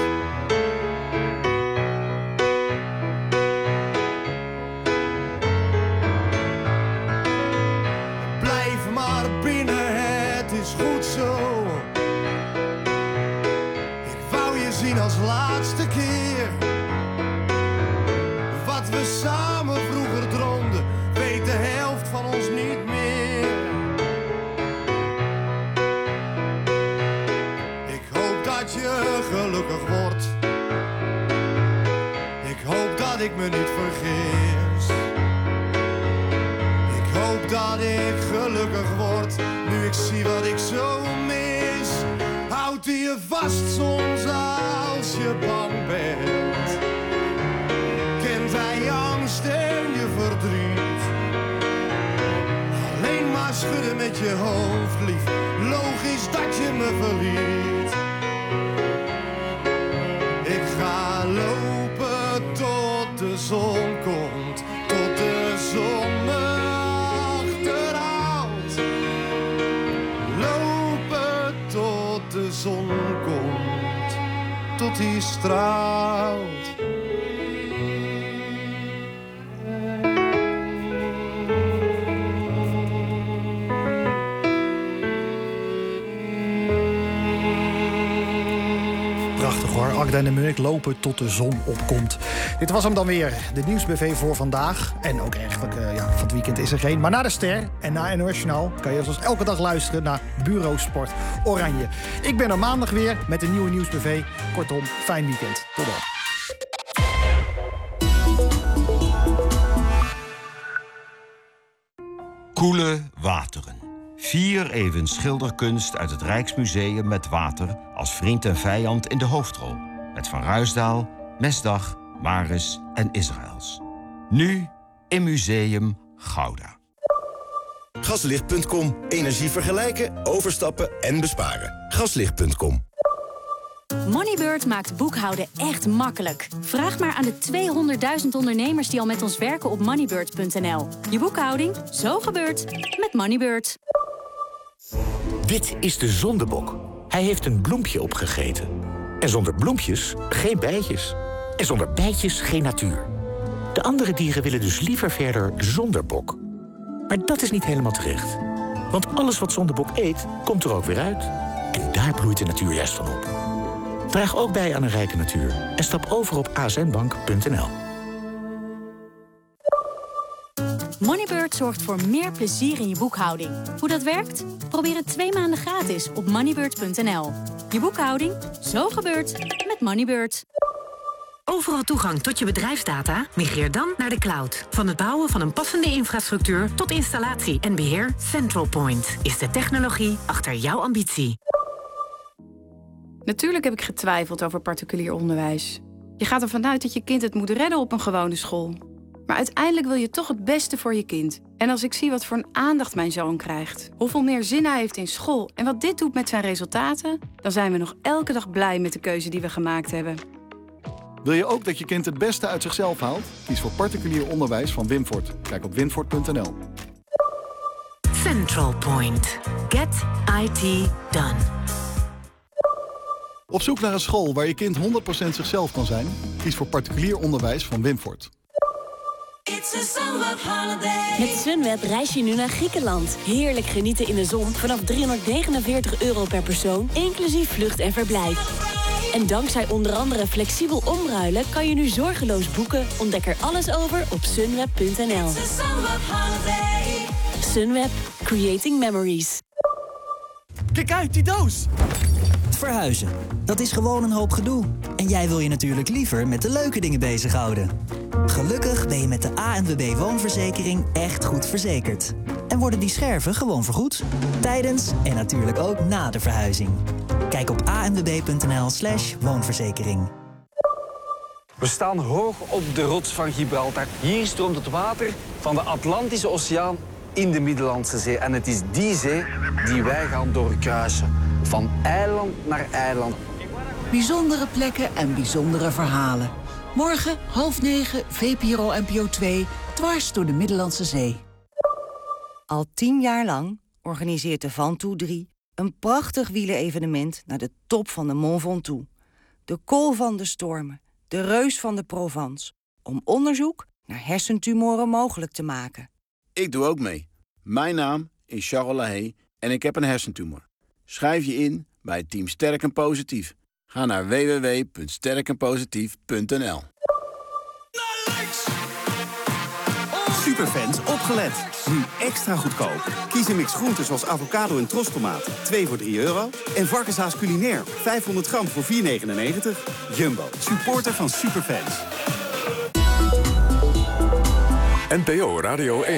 Blijf maar binnen, het is goed zo. Ik wou je zien als laatste keer. Wat we samen vroeger droomden, weet de helft van ons niet meer. Ik hoop dat je gelukkig hoop dat ik gelukkig word, nu ik zie wat ik zo mis. Houdt hij je vast soms als je bang bent? Kent hij je angst en je verdriet? Alleen maar schudden met je hoofd, lief. Logisch dat je me verliet. Ik ga lopen tot de zon komt, tot de zon me achterhaalt. Lopen tot de zon komt, tot die straalt. Prachtig hoor, Agda en de Munnik lopen tot de zon opkomt. Dit was hem dan weer, de Nieuwsbv voor vandaag. En ook eigenlijk, uh, ja, van het weekend is er geen. Maar na de Ster en na N O S Journaal kan je zoals elke dag luisteren naar Bureau Sport Oranje. Ik ben er maandag weer met een nieuwe Nieuwsbv. Kortom, fijn weekend. Tot dan. Koele wateren. Vier even schilderkunst uit het Rijksmuseum met water als vriend en vijand in de hoofdrol. Met Van Ruisdael, Mesdag, Maris en Israëls. Nu in Museum Gouda. Gaslicht punt com. Energie vergelijken, overstappen en besparen. Gaslicht punt com. Moneybird maakt boekhouden echt makkelijk. Vraag maar aan de tweehonderdduizend ondernemers die al met ons werken op moneybird punt n l. Je boekhouding, zo gebeurt met Moneybird. Dit is de zondebok. Hij heeft een bloempje opgegeten. En zonder bloempjes geen bijtjes. En zonder bijtjes geen natuur. De andere dieren willen dus liever verder zonder bok. Maar dat is niet helemaal terecht. Want alles wat zondebok eet, komt er ook weer uit. En daar bloeit de natuur juist van op. Draag ook bij aan een rijke natuur. En stap over op a s n bank punt n l. Moneybird zorgt voor meer plezier in je boekhouding. Hoe dat werkt? Probeer het twee maanden gratis op moneybird punt n l. Je boekhouding, zo gebeurt met Moneybird. Overal toegang tot je bedrijfsdata? Migreer dan naar de cloud. Van het bouwen van een passende infrastructuur tot installatie en beheer, Central Point is de technologie achter jouw ambitie. Natuurlijk heb ik getwijfeld over particulier onderwijs. Je gaat ervan uit dat je kind het moet redden op een gewone school. Maar uiteindelijk wil je toch het beste voor je kind. En als ik zie wat voor een aandacht mijn zoon krijgt, hoeveel meer zin hij heeft in school en wat dit doet met zijn resultaten, dan zijn we nog elke dag blij met de keuze die we gemaakt hebben. Wil je ook dat je kind het beste uit zichzelf haalt? Kies voor particulier onderwijs van Wimfort. Kijk op wimfort punt n l. Central Point. Get I T done. Op zoek naar een school waar je kind honderd procent zichzelf kan zijn? Kies voor particulier onderwijs van Wimfort. Met Sunweb reis je nu naar Griekenland. Heerlijk genieten in de zon vanaf driehonderdnegenenveertig euro per persoon, inclusief vlucht en verblijf. En dankzij onder andere flexibel omruilen kan je nu zorgeloos boeken. Ontdek er alles over op sunweb punt n l. Sunweb, creating memories. Kijk uit, die doos! Verhuizen, dat is gewoon een hoop gedoe. En jij wil je natuurlijk liever met de leuke dingen bezighouden. Gelukkig ben je met de A N W B woonverzekering echt goed verzekerd. En worden die scherven gewoon vergoed. Tijdens en natuurlijk ook na de verhuizing. Kijk op a n w b punt n l slash woonverzekering. We staan hoog op de rots van Gibraltar. Hier stroomt het water van de Atlantische Oceaan in de Middellandse Zee. En het is die zee die wij gaan doorkruisen. Van eiland naar eiland. Bijzondere plekken en bijzondere verhalen. Morgen half negen, V P R O N P O twee, dwars door de Middellandse Zee. Al tien jaar lang organiseert de Ventoux drie een prachtig wielerevenement naar de top van de Mont Ventoux. De kool van de stormen, de reus van de Provence. Om onderzoek naar hersentumoren mogelijk te maken. Ik doe ook mee. Mijn naam is Charles Lahey en ik heb een hersentumor. Schrijf je in bij Team Sterk en Positief. Ga naar w w w punt sterk en positief punt n l. Superfans opgelet. Nu extra goedkoop. Kies een mix groenten zoals avocado en trostomaten. twee voor drie euro. En varkenshaas culinair. vijfhonderd gram voor vier negenennegentig. Jumbo. Supporter van Superfans. N P O Radio één.